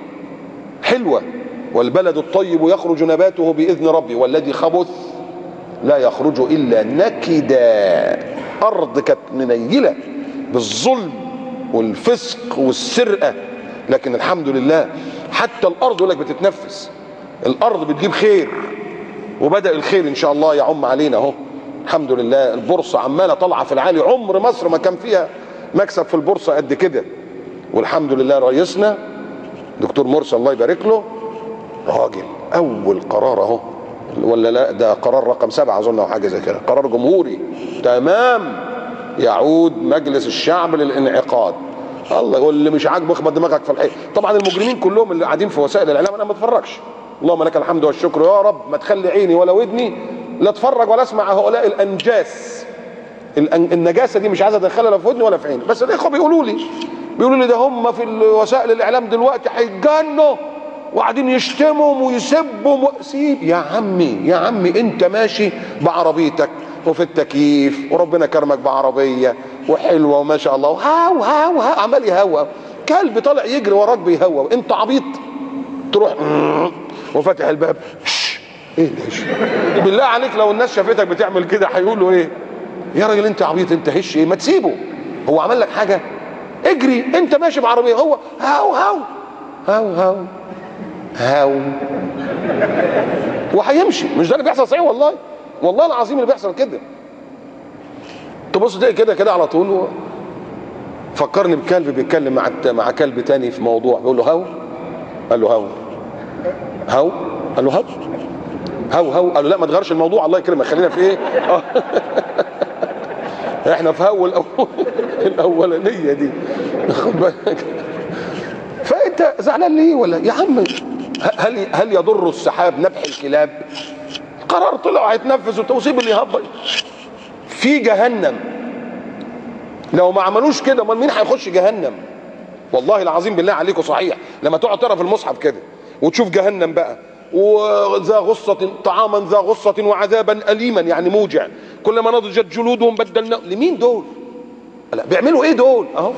حلوه. والبلد الطيب يخرج نباته باذن ربي، والذي خبث لا يخرج الا نكدا. ارض كانت منيله بالظلم والفسق والسرقه، لكن الحمد لله حتى الارض يقول لك بتتنفس، الارض بتجيب خير، وبدا الخير ان شاء الله يعم علينا اهو. الحمد لله البورصه عماله طالعه في العالي، عمر مصر ما كان فيها مكسب في البورصه قد كده. والحمد لله رئيسنا دكتور مرسي الله يبارك له، راجل اول قرار اهو، ولا لا ده قرار رقم 7 اظن او حاجه زي كده، قرار جمهوري تمام، يعود مجلس الشعب للانعقاد. الله يقول اللي مش عاجبه اخبط دماغك في الحيط. طبعا المجرمين كلهم اللي قاعدين في وسائل الاعلام انا ما اتفرجش، اللهم لك الحمد والشكر يا رب، ما تخلي عيني ولا ودني لا اتفرج ولا اسمع هؤلاء الانجاس. النجاسه دي مش عايز ادخلها لا في ودني ولا في عيني. بس الاخوه بيقولوا لي ده هم في وسائل الاعلام دلوقتي هيتجنوا وقاعدين يشتموا ويسبوا. سيب يا عمي انت ماشي بعربيتك وفي التكييف وربنا كرمك بعربيه وحلوه وما شاء الله، هاو عمال يهوى، كلب طالع يجري وراك بيهوى، انت عبيط تروح وفاتح الباب ايه ده؟ بالله عليك لو الناس شافتك بتعمل كده هيقولوا ايه؟ يا راجل انت عبيط، انت هش ايه؟ ما تسيبه، هو عمل لك حاجه؟ اجري، انت ماشي بعربيه، هو هاو وهيمشي. مش ده اللي بيحصل صحيح؟ والله العظيم اللي بيحصل كده. تبص تلاقي كده على طول. فكرني بكلب بيتكلم مع كلب تاني في موضوع، بيقول له هاو، قال له هاو، قال له هاو، قال له لا ما تغيرش الموضوع الله يكرمك، خلينا في ايه؟ احنا في هاو الاولانيه دي، خد بالك. فانت زعلان ليه؟ ولا يا عم هل يضر السحاب نبح الكلاب؟ قرار طلع هيتنفذ وتوصيب اللي يهبط في جهنم. لو ما عملوش كده امال مين هيخش جهنم؟ والله العظيم بالله عليكم صحيح لما تقعد تقرا في المصحف كده وتشوف جهنم بقى، وذا غصة طعاما ذا غصة وعذابا أليما، يعني موجع، كلما نضجت جلودهم بدلنا. لمين دول؟ لا بيعملوا ايه دول؟ اهو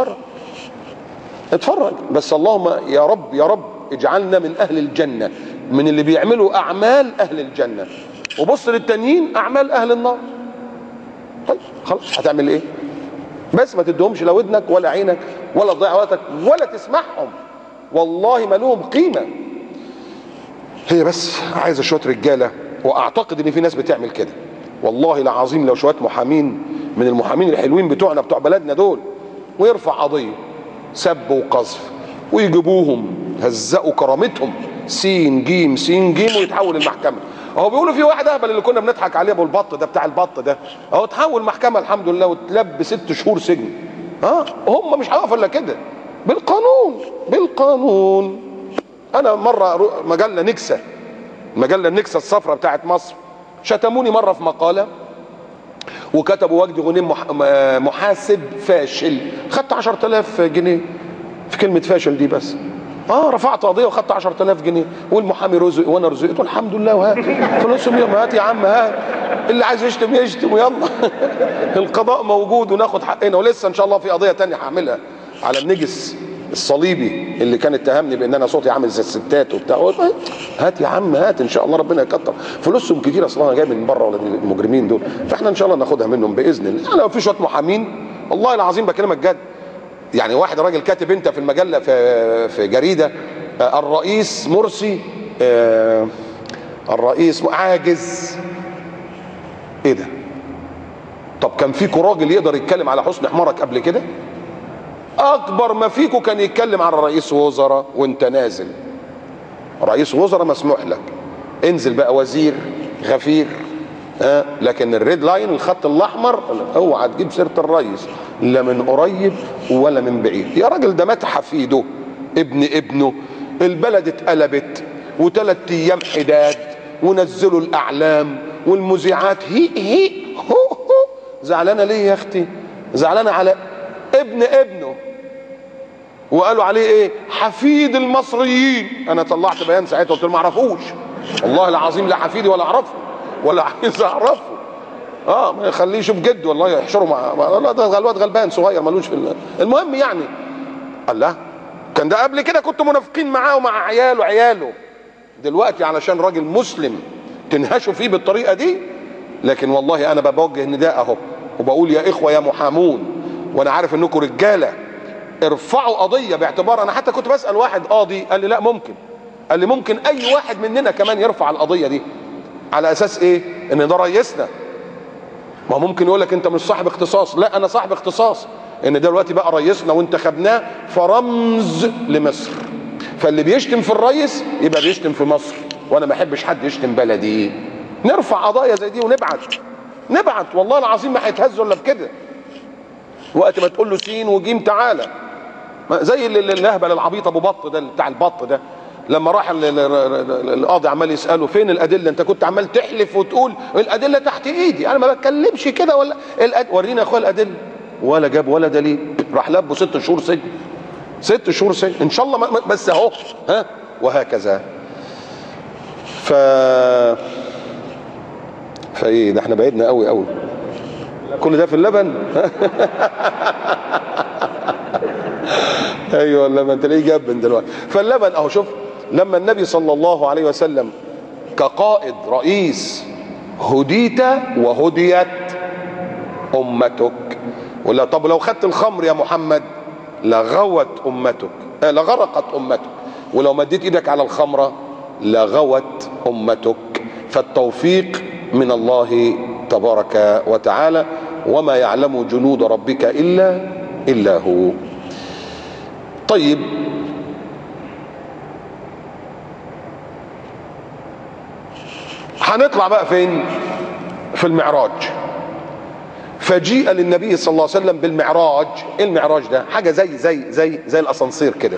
اتفرج بس. اللهم يا رب اجعلنا من اهل الجنة، من اللي بيعملوا اعمال اهل الجنة، وبص للتانيين اعمال اهل النار. طيب خلاص هتعمل ايه؟ بس ما تدهمش لا ودنك ولا عينك ولا تضيع وقتك ولا تسمعهم، والله ما لهم قيمة. هي بس عايزة شوية رجالة، واعتقد ان في ناس بتعمل كده والله العظيم. لو شوية محامين من المحامين الحلوين بتوعنا بتوع بلدنا دول، ويرفع قضية سب وقذف ويجيبوهم هزقوا كرامتهم سين جيم ويتحول المحكمة. اهو بيقولوا في واحد اهبل اللي كنا بنضحك عليه ابو البط ده بتاع البط ده، اهو تحول محكمة الحمد لله وتلب 6 شهور سجن. هم مش هيقفوا الا كده بالقانون. انا مرة مجلة نكسة المجله النكسه الصفراء بتاعت مصر، شتموني مره في مقاله وكتبوا وجدي غنيم محاسب فاشل، خدت 10000 جنيه في كلمه فاشل دي بس. رفعت قضيه وخدت 10000 جنيه، والمحامي رزق وانا رزقت والحمد لله، وهات فلوسهم، هات يا عم، هات اللي عايز يشتم يشتم ويلا. القضاء موجود وناخد حقنا، ولسه ان شاء الله في قضيه تانية هعملها على النجس الصليبي اللي كان اتهمني بان انا صوتي عامل زي الستات وبتاع. هات يا عم هات، ان شاء الله ربنا يكتر فلوسهم كتير، اصلا انا جاي من بره ولا المجرمين دول، فاحنا ان شاء الله ناخدها منهم باذن الله. لو في شويه محامين والله العظيم بكلمك جد، يعني واحد راجل كاتب انت في المجله في جريده الرئيس مرسي الرئيس عاجز. ايه ده؟ طب كان فيكوا راجل يقدر يتكلم على حسن حمارك قبل كده؟ اكبر ما فيكوا كان يتكلم على رئيس وزراء وانت نازل. رئيس وزراء مسموح لك، انزل بقى وزير غفير، لكن الريد لاين الخط الاحمر اوعى تجيب سيره الرئيس لا من قريب ولا من بعيد. يا راجل ده مات حفيده ابنه، البلد اتقلبت وثلاث ايام حداد ونزلوا الاعلام والمذيعات هي هو زعلانه ليه يا اختي؟ زعلانه على ابنه، وقالوا عليه ايه؟ حفيد المصريين. انا طلعت بيان ساعتها قلت له ما اعرفوش والله العظيم، لا حفيدي ولا اعرفه ولا عايز اعرفه. ما يخليه يشوف جده والله يحشره لا ده الواد غلبان صغير ملوش في المهم يعني. الله، كان ده قبل كده كنتوا منافقين معاه ومع عياله، دلوقتي علشان راجل مسلم تنهشوا فيه بالطريقه دي. لكن والله انا بوجه نداء اهو وبقول يا اخوه يا محامون، وانا عارف انكم رجاله، ارفعوا قضيه باعتبار. انا حتى كنت بسال واحد قاضي قال لي لا ممكن، قال لي ممكن اي واحد مننا كمان يرفع القضيه دي. على اساس ايه؟ ان ده رئيسنا. ما ممكن يقول لك انت مش صاحب اختصاص، لا انا صاحب اختصاص، ان ده دلوقتي بقى رئيسنا وانتخبناه فرمز لمصر، فاللي بيشتم في الرئيس يبقى بيشتم في مصر، وانا ما احبش حد يشتم بلدي. نرفع قضايا زي دي ونبعت والله العظيم ما هيتهزوا الا بكده. وقت ما تقول له سين وجيم تعالى، زي الهبل العبيط ابو بط ده بتاع البط ده، لما راح القاضي عمال يساله فين الادله؟ انت كنت عمال تحلف وتقول الادله تحت ايدي، انا ما بتكلمش كده ولا ورينا يا اخويا الادله، ولا جاب ولا دليل، راح لبه 6 شهور سجن. 6 شهور سجن ان شاء الله بس اهو وهكذا. فايه ده؟ احنا بعدنا قوي كل ده في اللبن. ايوه اللبن تلاقيه جبن دلوقتي. فاللبن اهو، شوف لما النبي صلى الله عليه وسلم كقائد رئيس هديت وهديت امتك، ولا طب لو خدت الخمر يا محمد لغوت امتك، لغرقت امتك، ولو مديت ايدك على الخمره لغوت امتك. فالتوفيق من الله تبارك وتعالى، وما يعلم جنود ربك الا هو. طيب هنطلع بقى فين؟ في المعراج. فجيء للنبي صلى الله عليه وسلم بالمعراج. ايه المعراج ده؟ حاجه زي الاسانسير كده،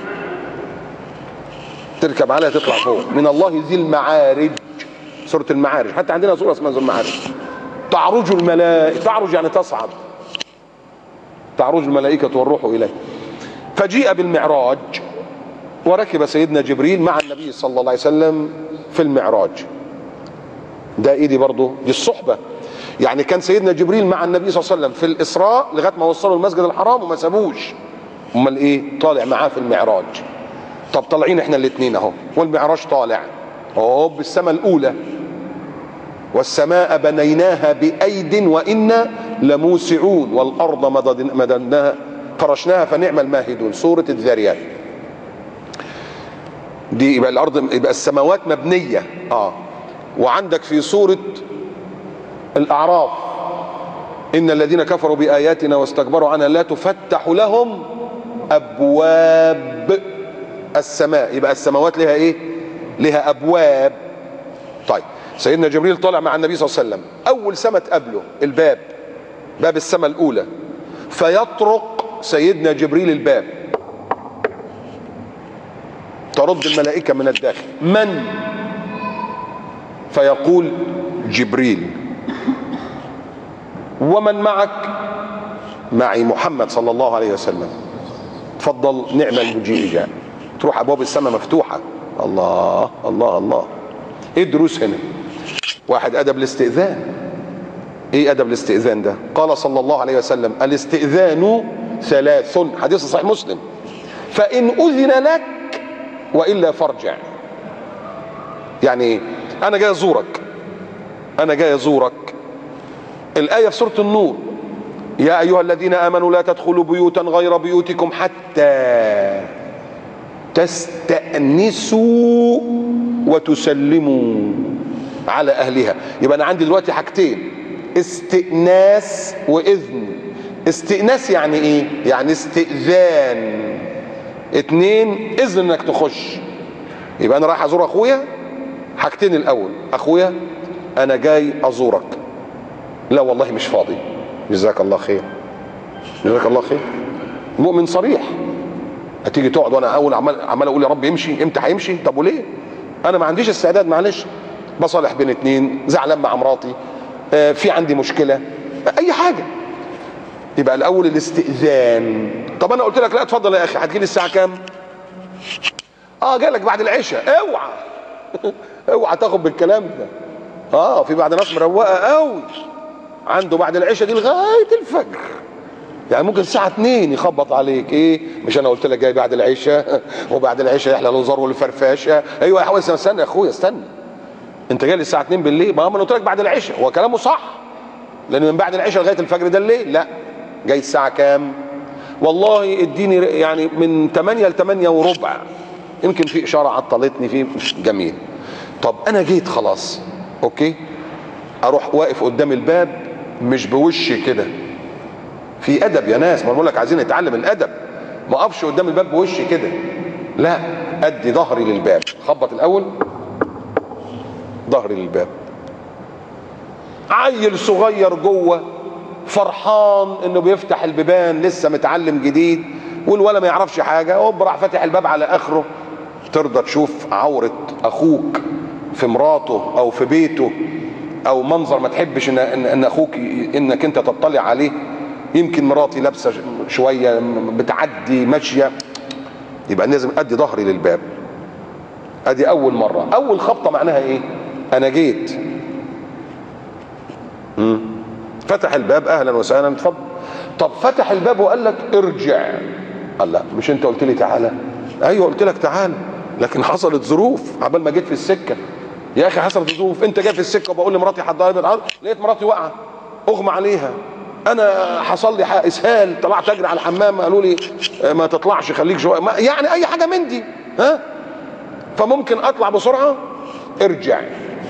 تركب عليها تطلع فوق. من الله ذي المعارج، سوره المعارج، حتى عندنا سوره اسمها ذو المعارج. تعرج الملائكه، تعرج يعني تصعد، تعرج الملائكه والروح اليه. فجيء بالمعراج وركب سيدنا جبريل مع النبي صلى الله عليه وسلم في المعراج. ده ايه دي برضه؟ دي الصحبه. يعني كان سيدنا جبريل مع النبي صلى الله عليه وسلم في الاسراء لغايه ما وصلوا المسجد الحرام وما سابوش. امال ايه؟ طالع معاه في المعراج. طب طالعين احنا الاثنين اهو، والمعراج طالع اهو بالسماء الاولى. والسماء بنيناها بايد وانا لموسعون والارض مددناها فرشناها فنعم الماهدون، سوره الذاريات. دي يبقى الارض، يبقى السماوات مبنيه. وعندك في سوره الاعراف ان الذين كفروا باياتنا واستكبروا عنها لا تفتح لهم ابواب السماء. يبقى السماوات لها ايه؟ لها ابواب. طيب سيدنا جبريل طالع مع النبي صلى الله عليه وسلم، اول سماء تقابله الباب، باب السماء الاولى، فيطرق سيدنا جبريل الباب، ترد الملائكه من الداخل. من؟ فيقول جبريل: ومن معك؟ معي محمد صلى الله عليه وسلم. تفضل، نعم المجيء جاء. تروح ابواب السماء مفتوحه. الله الله الله. ايه الدروس هنا؟ واحد، ادب الاستئذان. ايه ادب الاستئذان ده؟ قال صلى الله عليه وسلم: الاستئذان ثلاث، حديث صحيح مسلم: فان اذن لك والا فارجع. يعني ايه؟ انا جاي ازورك، انا جاي ازورك. الايه في سوره النور: يا ايها الذين امنوا لا تدخلوا بيوتا غير بيوتكم حتى تستأنسوا وتسلموا على اهلها. يبقى انا عندي دلوقتي حاجتين: استئناس واذن. استئناس يعني ايه؟ يعني استئذان. اتنين، اذن انك تخش. يبقى انا رايح ازور اخويا، حاجتين: الاول اخويا انا جاي ازورك، لا والله مش فاضي، جزاك الله خير، جزاك الله خير. مؤمن صريح. هتيجي تقعد وانا اول عمال اقول يا رب يمشي، امتى هيمشي؟ طب وليه؟ انا ما عنديش استعداد، معلش، بصالح بين اتنين، زعلان مع مراتي، في عندي مشكله، اي حاجه. يبقى الاول الاستئذان. طب انا قلت لك لا اتفضل يا اخي، هتجيلي الساعه كام؟ جالك بعد العشاء. اوعى اوعى تاخد بالكلام ده. في بعض ناس مروقه قوي، عنده بعد العشاء دي لغايه الفجر. يعني ممكن الساعه 2 يخبط عليك. ايه؟ مش انا قلت لك جاي بعد العشاء؟ وبعد العشاء يحلى الهزار والفرفشه. ايوه يا حوالي، استنى يا اخويا، استنى، انت جاي لي الساعه 2 بالليل؟ ما انا قلت لك بعد العشاء. هو كلامه صح، لان من بعد العشاء لغايه الفجر ده الليل. لا، جاي الساعه كام؟ والله اديني يعني من 8 ل 8 وربع، يمكن في اشاره عطلتني فيه. جميل. طب انا جيت خلاص، اوكي، اروح واقف قدام الباب مش بوشي كده. في ادب يا ناس، ما بقول لك عايزين نتعلم الادب. ما اقفش قدام الباب بوشي كده، لا، ادي ظهري للباب. خبط الاول، ظهري للباب. عيل صغير جوه فرحان انه بيفتح البيبان، لسه متعلم جديد، والولا ما يعرفش حاجه، هوب راح فاتح الباب على اخره. ترضى تشوف عوره اخوك في مراته او في بيته، او منظر ما تحبش ان اخوك انك انت تطلع عليه؟ يمكن مراتي لابسه شويه، بتعدي ماشيه. يبقى لازم ادي ظهري للباب. ادي اول مره. اول خبطه معناها ايه؟ انا جيت. فتح الباب، اهلا وسهلا، اتفضل. طب فتح الباب وقال لك ارجع، قال لا، مش انت قلت لي تعالى؟ ايوه قلت لك تعالى، لكن حصلت ظروف عبال ما جيت في السكه. يا اخي حصلت ظروف، انت جاي في السكه وبقول لمراتي حضرتك، لقيت مراتي واقعه اغمى عليها، انا حصل لي اسهال، طلعت اجري على الحمام، قالوا لي ما تطلعش خليك شويه، يعني اي حاجه من دي، فممكن اطلع بسرعه. ارجع.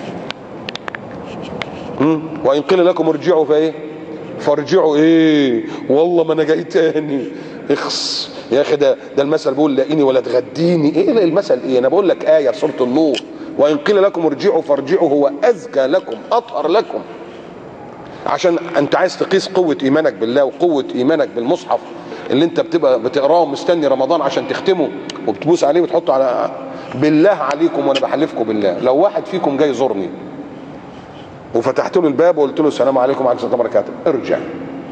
وان قيل لكم ارجعوا فايه؟ فارجعوا. ايه والله ما انا جاي تاني. اخس يا اخي، ده المثل بيقول لاقيني ولا تغديني. ايه المثل؟ ايه؟ انا بقول لك ايه في سوره النور: وان قيل لكم ارجعوا فارجعوا هو ازكى لكم اطهر لكم. عشان انت عايز تقيس قوه ايمانك بالله وقوه ايمانك بالمصحف اللي انت بتبقى بتقراه ومستني رمضان عشان تختمه وبتبوس عليه وتحطه على. بالله عليكم وانا بحلفكم بالله، لو واحد فيكم جاي يزورني وفتحت له الباب وقلت له السلام عليكم وعليكم السلام ورحمه الله وبركاته، ارجع.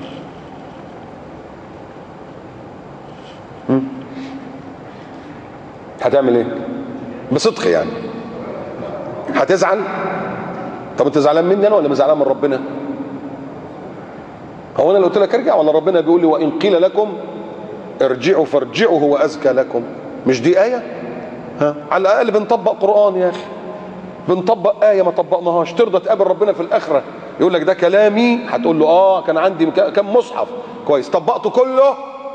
هتعمل ايه؟ بصدق يعني هتزعل؟ طب انت زعلان مني انا ولا زعلان من ربنا؟ هو انا اللي قلت لك ارجع ولا ربنا بيقول لي وان قيل لكم ارجعوا فارجعوا هو ازكى لكم؟ مش دي ايه؟ على الاقل بنطبق قران يا اخي، بنطبق ايه ما طبقناهاش. ترضى تقابل ربنا في الاخره يقول لك ده كلامي؟ هتقول له كان عندي كم مصحف كويس، طبقته كله؟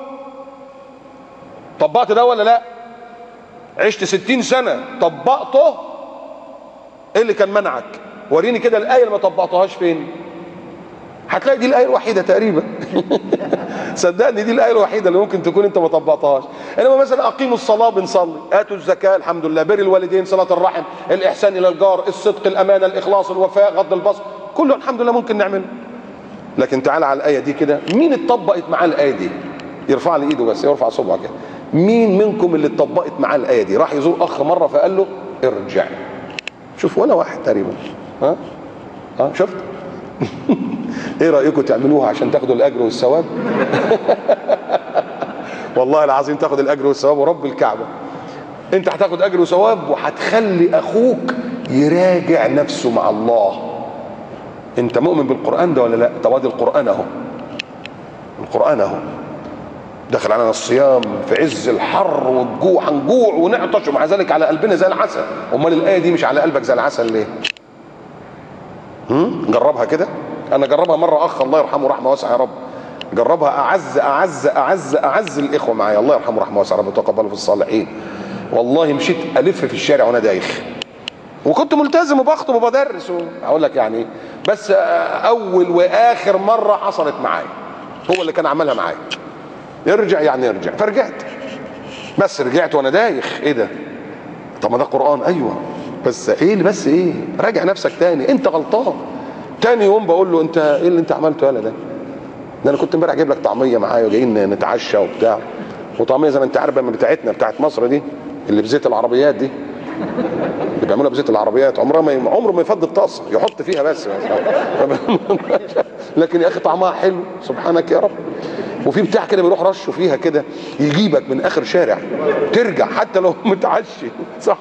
طبقت ده ولا لا؟ عشت 60 سنه طبقته؟ ايه اللي كان منعك؟ وريني كده الايه اللي ما طبقتهاش فين. هتلاقي دي الايه الوحيده تقريبا. صدقني دي الايه الوحيده اللي ممكن تكون انت ما طبقتهاش. انما مثلا اقيموا الصلاه بنصلي، اتوا الزكاه الحمد لله، بر الوالدين، صله الرحم، الاحسان الى الجار، الصدق، الامانه، الاخلاص، الوفاء، غض البصر، كله الحمد لله ممكن نعمله. لكن تعال على الايه دي كده، مين اتطبقت معاه الايه دي؟ يرفع لي ايده بس، يرفع صبعه كده. مين منكم اللي اتطبقت معاه الايه دي؟ راح يزور اخ مره فقال له ارجع. شوف ولا واحد تقريبا. ها شفت؟ ايه رايكم تعملوها عشان تاخدوا الاجر والثواب؟ والله العظيم تاخد الاجر والثواب ورب الكعبه. انت هتاخد اجر وثواب وهتخلي اخوك يراجع نفسه مع الله. انت مؤمن بالقران ده ولا لا؟ طب ادي القران اهو، القران اهو دخل علينا الصيام في عز الحر والجوع، هنجوع ونعطش ومع ذلك على قلبنا زي العسل. امال الايه دي مش على قلبك زي العسل ليه؟ جربها كده. انا جربها مره، اخ الله يرحمه رحمه واسعه يا رب، جربها. اعز الاخوه معايا، الله يرحمه رحمه واسعه يا رب وتقبله في الصالحين. والله مشيت الف في الشارع وانا دايخ، وكنت ملتزم وبخطب وبدرس اقول لك يعني، بس اول واخر مره حصلت معايا، هو اللي كان عملها معايا. يرجع يعني يرجع، فرجعت، بس رجعت وانا دايخ. ايه ده؟ طب ما ده قران. ايوه بس ايه راجع نفسك تاني، انت غلطان. تاني يوم بقول له انت ايه اللي انت عملته يالا ده انا كنت امبارح جايب لك طعميه معايا وجايين نتعشى وبتاع، وطعميه زي ما انت عارف بتاعتنا بتاعت مصر دي اللي بزيت العربيات دي، اللي بيعملوها بزيت العربيات، عمره ما يفضي الطاسه، يحط فيها بس. لكن يا اخي طعمها حلو سبحانك يا رب. وفي بتاع كده بيروح رشه فيها كده يجيبك من اخر شارع، ترجع حتى لو متعشي. صح؟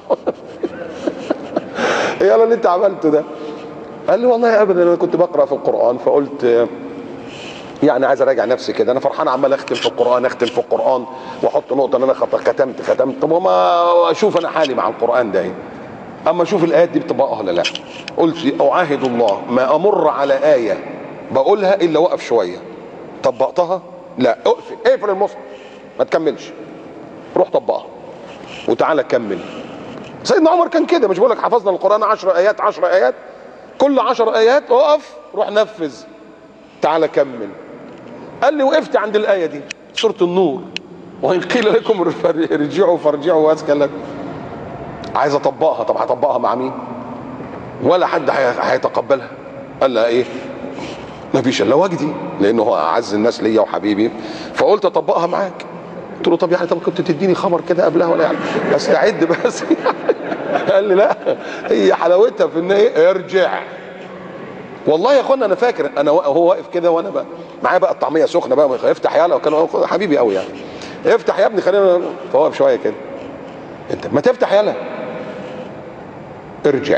يلا اللي انت عملته ده. قال لي والله ابدا انا كنت بقرا في القران فقلت يعني عايز اراجع نفسي كده، انا فرحان عمال اختم في القران واحط نقطه ان انا ختمت. طب وما اشوف انا حالي مع القران ده ايه؟ اما اشوف الايات دي بطبقها ولا لا. قلت اعاهد الله ما امر على ايه بقولها الا وقف شويه. طبقتها؟ لا. اقفل المصحف ما تكملش، روح طبقها وتعالى كمل. سيدنا عمر كان كده، مش بقول لك حفظنا القران 10 ايات، كل 10 ايات اقف روح نفذ تعالى كمل. قال لي وقفت عند الايه دي سوره النور، وان قيل لكم ارجعوا فارجعوا وازكى لكم. عايز اطبقها، طب هطبقها مع مين؟ ولا حد هيتقبلها. قال لها ايه؟ ما فيش الا وجدي، لانه هو اعز الناس ليا وحبيبي، فقلت اطبقها معاك. قلت له طب يعني طب كنت تديني خبر كده قبلها ولا يعني استعد بس. قال لي لا، هي حلاوتها في ان ايه؟ ارجع. والله يا اخوانا انا فاكر انا هو واقف كده وانا بقى معايا بقى الطعميه سخنه بقى، افتح يالا، وكان حبيبي قوي يعني، افتح يا ابني خلينا، فواقف شويه كده، انت ما تفتح يالا، ارجع.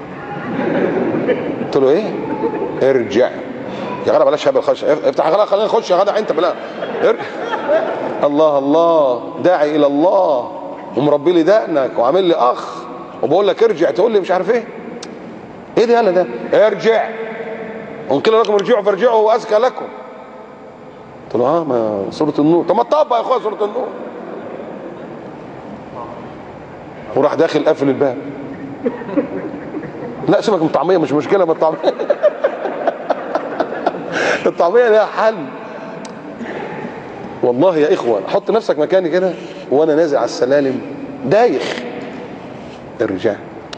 قلت له ايه؟ ارجع يا غدا، بلاش هبل، افتح يا غدا، خلينا نخش يا غدا انت، بلا الله الله، داعي الى الله ومربي لي دقنك وعامل لي اخ وبقول لك ارجع تقول لي مش عارف ايه ده يالا ده؟ ارجع. وان قيل لكم ارجعوا فارجعوا وازكى لكم. قلت له ما سوره النور. طب ما تطبق يا اخويا سوره النور. وراح داخل قافل الباب. لا سيبك من الطعميه، مش مشكله، بالطعميه. الطعميه لها حل. والله يا اخوه حط نفسك مكاني كده وانا نازل على السلالم دايخ، ارجع.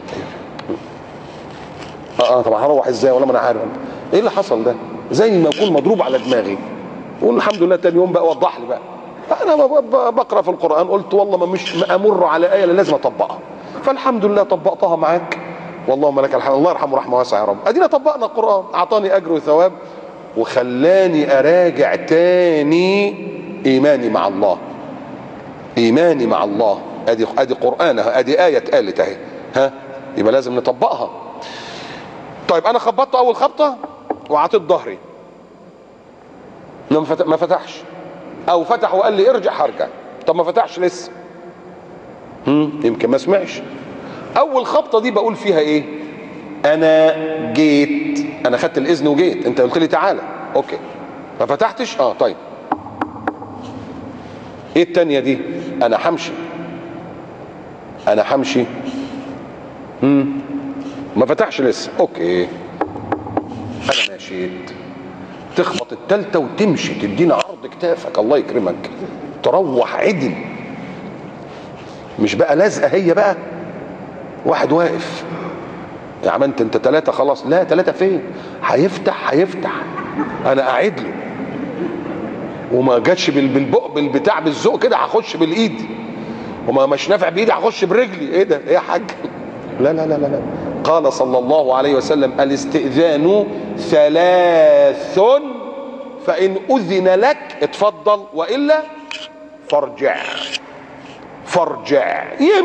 طب هروح ازاي ولا ما انا عارف ايه اللي حصل ده؟ زي ما اكون مضروب على دماغي. والحمد لله تاني يوم بقى وضح لي بقى، انا بقرا في القران قلت والله ما امر على ايه لازم اطبقها، فالحمد لله طبقتها معاك، والله لك الحمد. الله يرحمه رحمه واسعه يا رب. ادينا طبقنا القران، اعطاني اجر وثواب وخلاني اراجع تاني ايماني مع الله. ايماني مع الله ادي قران، ادي ايه اتقالت اهي، يبقى لازم نطبقها. طيب انا خبطت اول خبطه وعطيت ظهري، ما فتحش، او فتح وقال لي ارجع هرجع، طب ما فتحش لسه، يمكن ما سمعش. اول خبطه دي بقول فيها ايه؟ انا جيت، انا خدت الاذن وجيت، انت قلت لي تعالى، اوكي، ما فتحتش، طيب. ايه التانية دي؟ انا همشي، ما فتحش لسه، اوكي، انا ماشيت. تخبط التالتة وتمشي، تدينا عرض كتافك، الله يكرمك، تروح عدل، مش بقى لازقه هي بقى واحد واقف يا عم انت 3 خلاص، لا 3 فين؟ هيفتح انا قاعد له، وما جاتش بالبق بالبتاع بالذوق كده، هخش بالايد، وما مش نافع بايدي هخش برجلي. ايه ده؟ ايه يا حاج؟ لا لا لا لا، قال صلى الله عليه وسلم الاستئذان ثلاث، فإن أذن لك اتفضل وإلا فارجع. فارجع.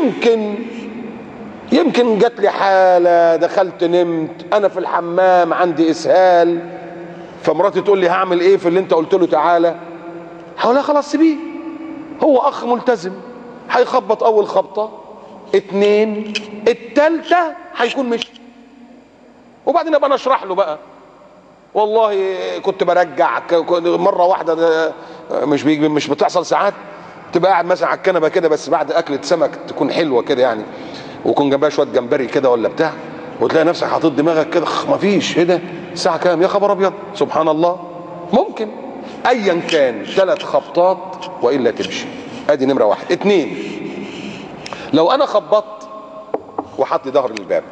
يمكن جات لي حالة، دخلت نمت انا في الحمام عندي اسهال، فمراتي تقول لي هعمل ايه في اللي انت قلت له تعالى؟ هقول لها خلاص سيبيه، هو اخ ملتزم، هيخبط اول خبطة 2 التالتة هيكون مشي، وبعدين ابقى نشرح له بقى والله كنت برجع مرة واحدة، مش بتحصل ساعات تبقى قاعد مثلا على الكنبة كده بس بعد اكلة سمك تكون حلوة كده يعني، ويكون جنبها شويه جمبري كده ولا بتاع، وتلاقي نفسك حاطط دماغك كده مفيش، ايه ده الساعه كام يا خبر ابيض، سبحان الله. ممكن ايا كان 3 خبطات والا تمشي. ادي نمره 1. 2 لو انا خبطت وحط لي ظهر للباب،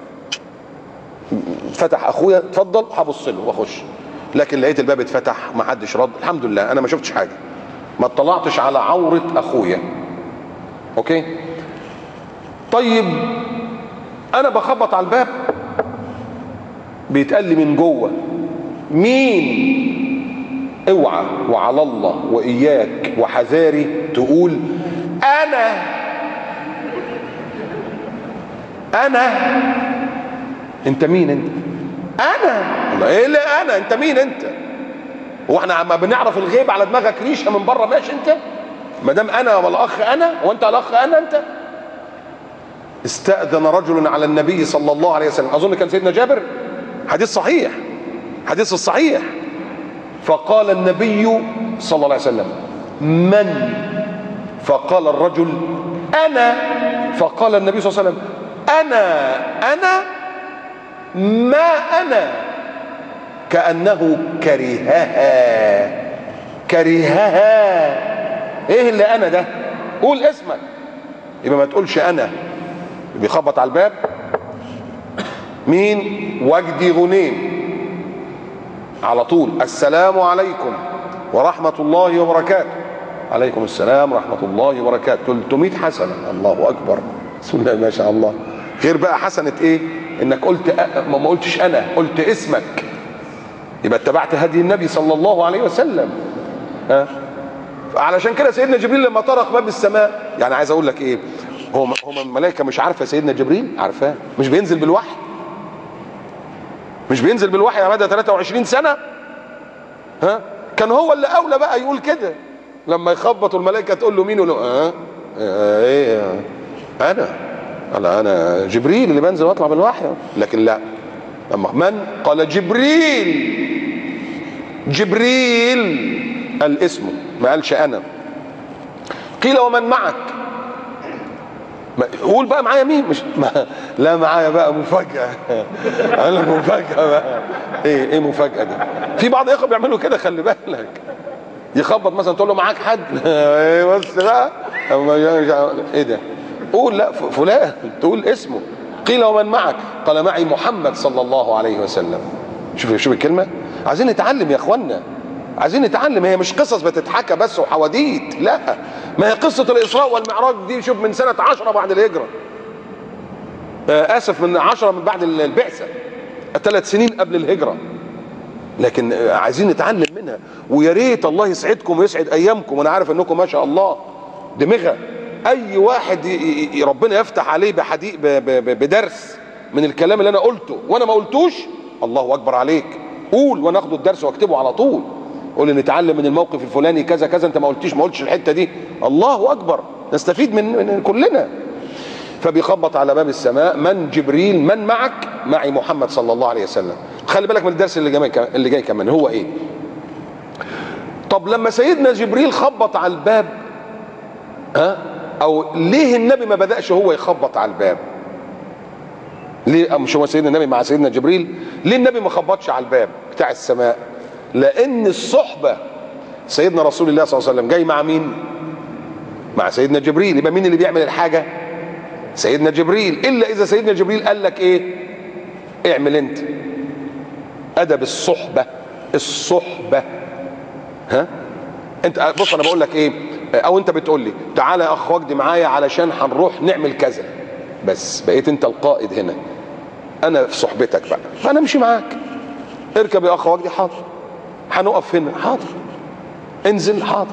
فتح اخويا اتفضل، هبص له واخش، لكن لقيت الباب اتفتح ما حدش رد، الحمد لله انا ما شفتش حاجه، ما اطلعتش على عوره اخويا. اوكي. طيب انا بخبط على الباب بيتقال لي من جوه مين؟ اوعى وعلى الله واياك وحذاري تقول انا انت مين انت؟ انا ايه اللي انا؟ انت مين انت؟ هو احنا عم بنعرف الغيب على دماغك ريشه من بره ماشي انت؟ ما دام انا والاخ انا وانت الاخ انت. استأذن رجل على النبي صلى الله عليه وسلم، اظن كان سيدنا جابر، حديث صحيح، حديث الصحيح، فقال النبي صلى الله عليه وسلم من؟ فقال الرجل انا، فقال النبي صلى الله عليه وسلم انا ما انا، كأنه كرهها. ايه اللي انا ده؟ قول اسمك، يبقى ما تقولش انا. بيخبط على الباب مين؟ وجدي غنيم، على طول السلام عليكم ورحمة الله وبركاته. عليكم السلام ورحمة الله وبركاته. 300 حسنة. الله أكبر، بسم الله ما شاء الله. غير بقى حسنة ايه؟ انك قلت ما قلتش انا، قلت اسمك، يبقى اتبعت هدي النبي صلى الله عليه وسلم. علشان كده سيدنا جبريل لما طرق باب السماء، يعني عايز اقول لك ايه، هم الملائكه مش عارفه سيدنا جبريل؟ عارفاه، مش بينزل بالوحي؟ مش بينزل بالوحي على مدى 23 سنه؟ كان هو اللي اولى بقى يقول كده، لما يخبط الملائكه تقول له مين؟ يقول له ايه انا جبريل اللي بنزل واطلع بالوحي. لكن لا، لما من قال جبريل قال اسمه، ما قالش انا. قيل ومن معك؟ قول بقى معايا مين؟ مش لا معايا بقى مفاجأة. قال لك مفاجأة بقى. ايه مفاجأة دي؟ في بعض الاخوة بيعملوا كده، خلي بالك، يخبط مثلا تقول له معاك حد؟ ايه بص بقى، ايه ده؟ قول لا فلان، تقول اسمه. قيل ومن معك؟ قال معي محمد صلى الله عليه وسلم. شوف الكلمة. عايزين نتعلم يا اخوانا، عايزين نتعلم. هي مش قصص بتتحكى بس وحواديت، لا، ما هي قصة الإسراء والمعراج دي شوف من سنة 10 بعد الهجرة، آسف من 10 من بعد البعثة، 3 سنين قبل الهجرة، لكن عايزين نتعلم منها. ويا ريت الله يسعدكم ويسعد أيامكم، وأنا عارف إنكم ما شاء الله دماغ، أي واحد ربنا يفتح عليه بدرس من الكلام اللي أنا قلته وأنا ما قلتوش، الله أكبر عليك، قول وأنا أخده الدرس وأكتبه على طول. قول لي نتعلم من الموقف الفلاني كذا كذا، انت ما قلتش الحته دي، الله اكبر، نستفيد من كلنا. فبيخبط على باب السماء، من جبريل؟ من معك؟ معي محمد صلى الله عليه وسلم. خلي بالك من الدرس اللي جاي كمان، هو ايه؟ طب لما سيدنا جبريل خبط على الباب، او ليه النبي ما بدأش هو يخبط على الباب؟ ليه مش هو سيدنا النبي مع سيدنا جبريل؟ ليه النبي ما خبطش على الباب بتاع السماء؟ لان الصحبة سيدنا رسول الله صلى الله عليه وسلم جاي مع مين؟ مع سيدنا جبريل، يبقى مين اللي بيعمل الحاجة؟ سيدنا جبريل. الا اذا سيدنا جبريل قال لك ايه؟ اعمل انت. ادب الصحبة. انت بص انا بقول لك ايه، او انت بتقول لي تعالى يا اخ وجدي معايا علشان هنروح نعمل كذا، بس بقيت انت القائد هنا. انا في صحبتك بقى، فانا امشي معاك. اركب يا اخ وجدي، حاضر. هنقف هنا، حاضر. انزل، حاضر.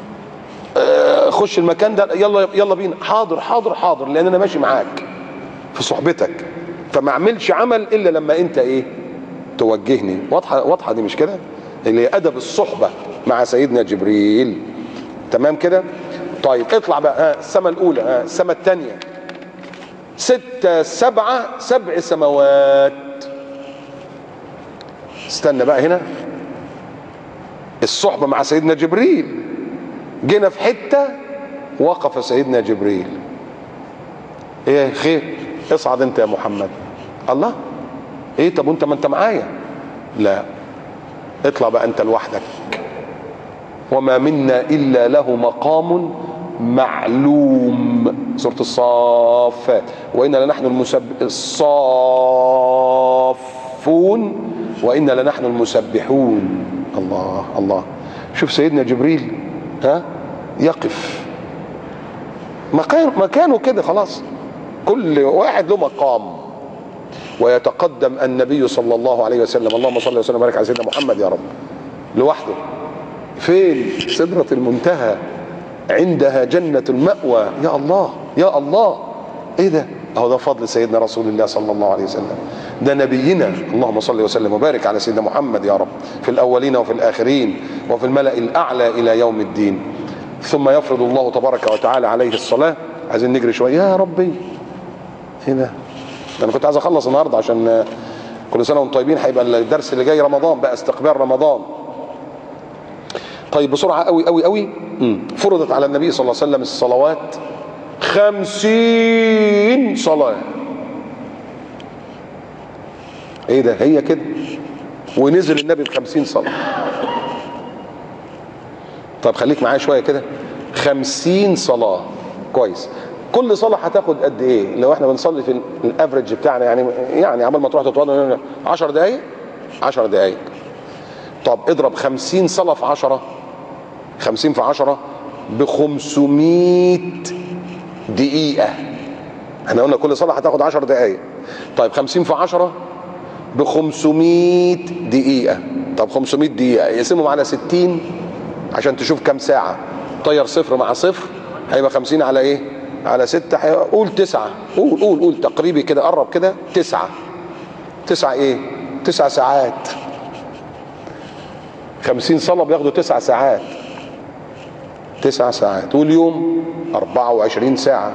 خش المكان ده، يلا يلا بينا، حاضر حاضر حاضر، لان انا ماشي معاك في صحبتك. فما اعملش عمل الا لما انت ايه؟ توجهني. واضحه دي مش كده؟ اللي هي ادب الصحبه مع سيدنا جبريل. تمام كده؟ طيب اطلع بقى. السماء الاولى، السماء الثانيه، 6 7 7 سماوات. استنى بقى هنا، الصحبه مع سيدنا جبريل، جينا في حته وقف سيدنا جبريل. ايه خير؟ اصعد انت يا محمد. الله، ايه؟ طب وانت، ما انت معايا. لا، اطلع بقى انت لوحدك. وما منا الا له مقام معلوم، سورة الصافات. وإنا لنحن الصافون وإنا لنحن المسبحون. الله الله. شوف سيدنا جبريل يقف مكانه كده، خلاص. كل واحد له مقام. ويتقدم النبي صلى الله عليه وسلم، اللهم صل وسلم وبارك على سيدنا محمد يا رب، لوحده. فين؟ سدرة المنتهى، عندها جنة المأوى. يا الله يا الله، ايه ده؟ اهو ده فضل سيدنا رسول الله صلى الله عليه وسلم، ده نبينا. اللهم صل وسلم وبارك على سيدنا محمد يا رب، في الاولين وفي الاخرين وفي الملأ الاعلى الى يوم الدين. ثم يفرض الله تبارك وتعالى عليه الصلاة. عايزين نجري شوية يا ربي. ايه ده؟ انا كنت عايز اخلص النهارده عشان كل سنة وانتم طيبين. هيبقى الدرس اللي جاي رمضان بقى، استقبال رمضان. طيب بسرعة قوي قوي قوي. فرضت على النبي صلى الله عليه وسلم الصلوات 50 صلاة. ايه ده؟ هي كده. ونزل النبي ب50 صلاة. طب خليك معايا شوية كده. 50 صلاة، كويس. كل صلاة هتاخد قد ايه؟ لو احنا بنصلي في الافريج بتاعنا، يعني عمال ما تروح تتوضى 10 دقايق. 10 دقايق. طب اضرب 50 صلاة في 10. 50 في 10 ب500 دقيقة. احنا قلنا كل صلاة هتاخد 10 دقايق. طيب 50 في 10 ب500 دقيقة. طب 500 دقيقة يقسمهم على 60 عشان تشوف كم ساعة. طير صفر مع صفر، هيبقى 50 على ايه؟ على 6. قول 9. قول تقريبي كده، قرب كده. 9 ايه؟ 9 ساعات. 50 صلاة بياخدوا 9 ساعات. 9 ساعات. واليوم 24 ساعة.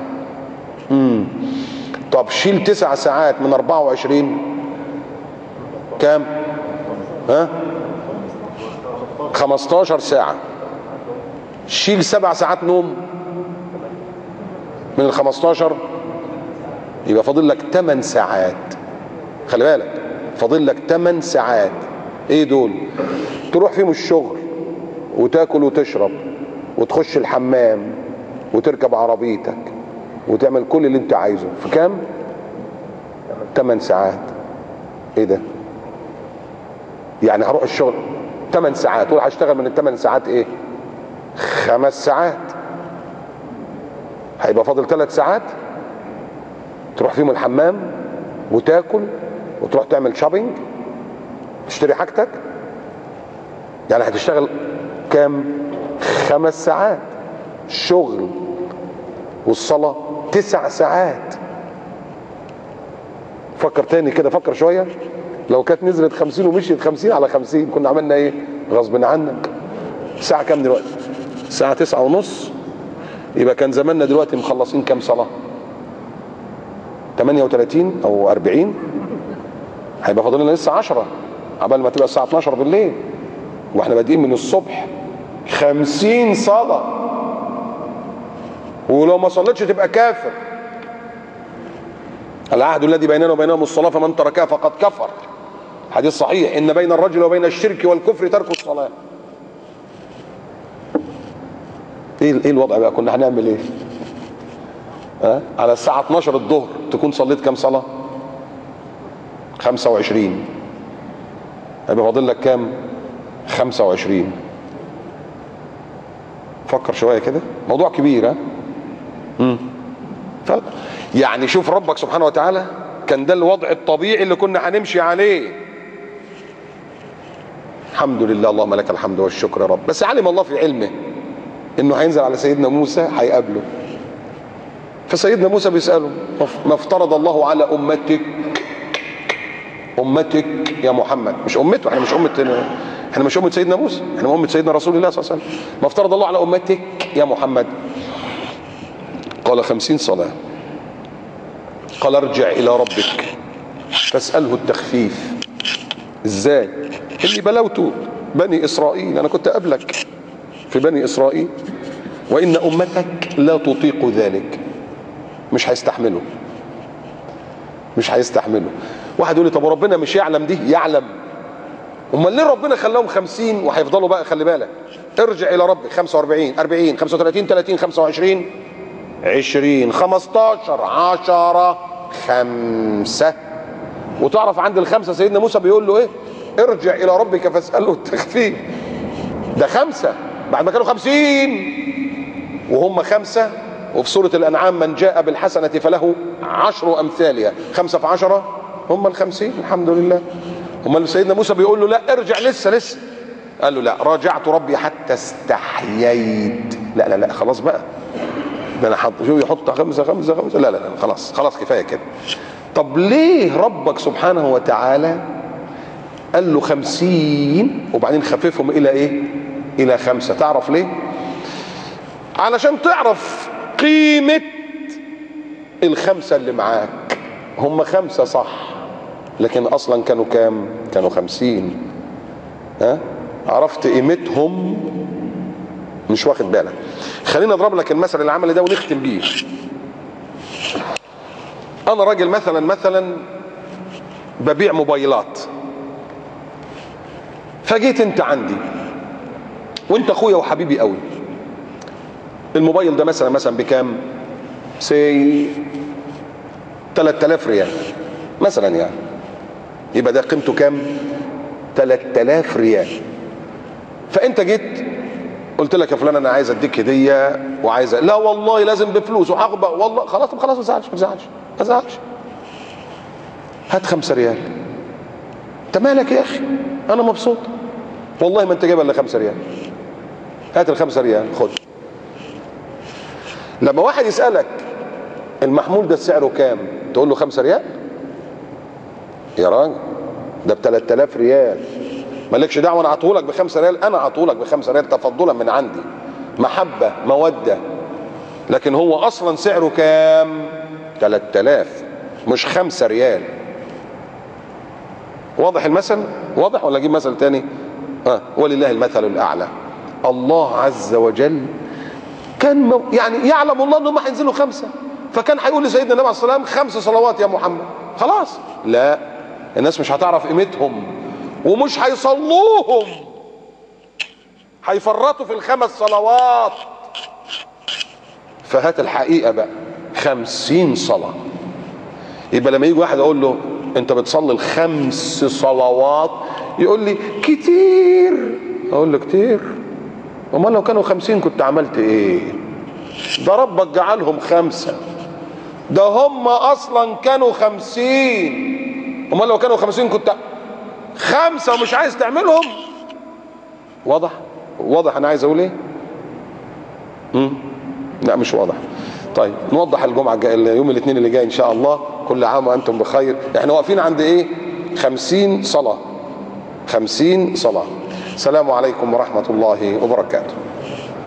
طب شيل 9 ساعات من 24، كام؟ 15 ساعة. شيل 7 ساعات نوم من ال15، يبقى فاضل لك 8 ساعات. خلي بالك، فاضل لك 8 ساعات. ايه دول؟ تروح فيهم الشغل وتاكل وتشرب وتخش الحمام وتركب عربيتك وتعمل كل اللي انت عايزه في كام؟ 8 ساعات. ايه ده؟ يعني هروح الشغل 8 ساعات، وراح اشتغل من ال8 ساعات ايه؟ 5 ساعات. هيبقى فاضل 3 ساعات تروح فيهم الحمام وتاكل وتروح تعمل شوبينج، تشتري حاجتك. يعني هتشتغل كام؟ 5 ساعات شغل، والصلاة 9 ساعات. فكر تاني كده، فكر شوية. لو كانت نزلت 50 ومشيت 50 على 50 كنا عملنا ايه؟ غصب عنك. الساعة كام دلوقتي؟ الساعة 9:30. يبقى كان زماننا دلوقتي مخلصين كام صلاة؟ 38 او 40. هيبقى فاضل لنا لسه 10 عبال ما تبقى الساعة 12 بالليل، واحنا بادئين من الصبح. 50 صلاة، ولو ما صليتش تبقى كافر. العهد الذي بيننا وبينهم الصلاة فمن تركها فقد كفر. حديث صحيح، ان بين الرجل وبين الشرك والكفر ترك الصلاة. ايه الوضع بقى؟ كنا هنعمل ايه؟ على الساعة 12 الظهر تكون صليت كام صلاة؟ 25. هيبقى فاضل لك كام؟ 25. فكر شوية كده، موضوع كبير. يعني شوف ربك سبحانه وتعالى كان ده الوضع الطبيعي اللي كنا هنمشي عليه. الحمد لله، اللهم لك الحمد والشكر يا رب. بس علم الله في علمه انه هينزل على سيدنا موسى هيقابله. فسيدنا موسى بيسأله: ما افترض الله على امتك يا محمد. مش امته، احنا مش امة سيدنا موسى، احنا امة سيدنا رسول الله صلى الله عليه وسلم. ما افترض الله على امتك يا محمد. قال 50 صلاة. قال ارجع الى ربك فاسأله التخفيف. ازاي؟ اللي بلوته بني اسرائيل، انا كنت قبلك في بني اسرائيل، وان امتك لا تطيق ذلك، مش هيستحملوا. واحد يقول لي: طب ربنا مش يعلم دي؟ يعلم. امال ليه ربنا خلاهم 50 وهيفضلوا بقى؟ خلي بالك، ارجع الى ربك 45 40 35 30 25 20 15 10 5. وتعرف عند الخمسه سيدنا موسى بيقول له ايه؟ ارجع الى ربك فاساله التخفيف. ده 5 بعد ما كانوا 50 وهم 5. وفي سورة الأنعام: من جاء بالحسنة فله 10 أمثالها. 5 في 10 هم 50. الحمد لله. هم سيدنا موسى بيقول له: لا ارجع، لسه. قال له: لا، راجعت ربي حتى استحييت. لا خلاص بقى، ده انا يحط 5 لا خلاص كفايه كده. طب ليه ربك سبحانه وتعالى قال له 50 وبعدين خففهم الى ايه؟ الى 5. تعرف ليه؟ علشان تعرف قيمة ال5 اللي معاك. هم 5 صح، لكن اصلا كانوا كام؟ كانوا 50. عرفت قيمتهم؟ مش واخد بالك. خلينا اضرب لك المثل العملي ده ونختم بيه. انا راجل مثلا ببيع موبايلات، فجيت انت عندي وانت اخويا وحبيبي قوي. الموبايل ده مثلا بكام؟ سي 3000 ريال مثلا، يعني يبقى ده قيمته كام؟ 3000 ريال. فانت جيت قلت لك: يا فلان انا عايز اديك هديه وعايز لا والله لازم بفلوس وهقبل والله. خلاص ما تزعلش، هات 5 ريال. انت مالك يا اخي؟ انا مبسوط والله، ما انت جايب الا 5 ريال. هات ال5 ريال خد. لما واحد يسألك: المحمول ده سعره كام؟ تقول له 5 ريال؟ يا راجل ده ب3000 ريال. مالكش دعوه، انا اعطيهولك ب5 ريال. انا اعطيهولك ب5 ريال تفضلا من عندي، محبه موده. لكن هو اصلا سعره كام؟ 3000 مش 5 ريال. واضح المثل؟ واضح ولا اجيب مثل تاني؟ ولله المثل الاعلى. الله عز وجل كان يعني يعلم الله انهم هينزلوا 5، فكان هيقول لسيدنا النبي عليه الصلاه والسلام: 5 صلوات يا محمد. خلاص. لا، الناس مش هتعرف قيمتهم ومش هيصلوهم، هيفرطوا في ال5 صلوات. فهات الحقيقه بقى، 50 صلاه. يبقى لما يجي واحد اقول له: انت بتصلي ال5 صلوات؟ يقول لي: كتير. اقول له: كتير؟ امال لو كانوا 50 كنت عملت ايه؟ ده ربك جعلهم 5، ده هم اصلا كانوا 50. امال لو كانوا 50 كنت 5 ومش عايز تعملهم؟ واضح انا عايز اقول ايه؟ لا مش واضح. طيب نوضح الجمعه الجايه، يوم الاثنين اللي جاي ان شاء الله. كل عام وانتم بخير. احنا واقفين عند ايه؟ 50 صلاه. 50 صلاه. السلام عليكم ورحمه الله وبركاته.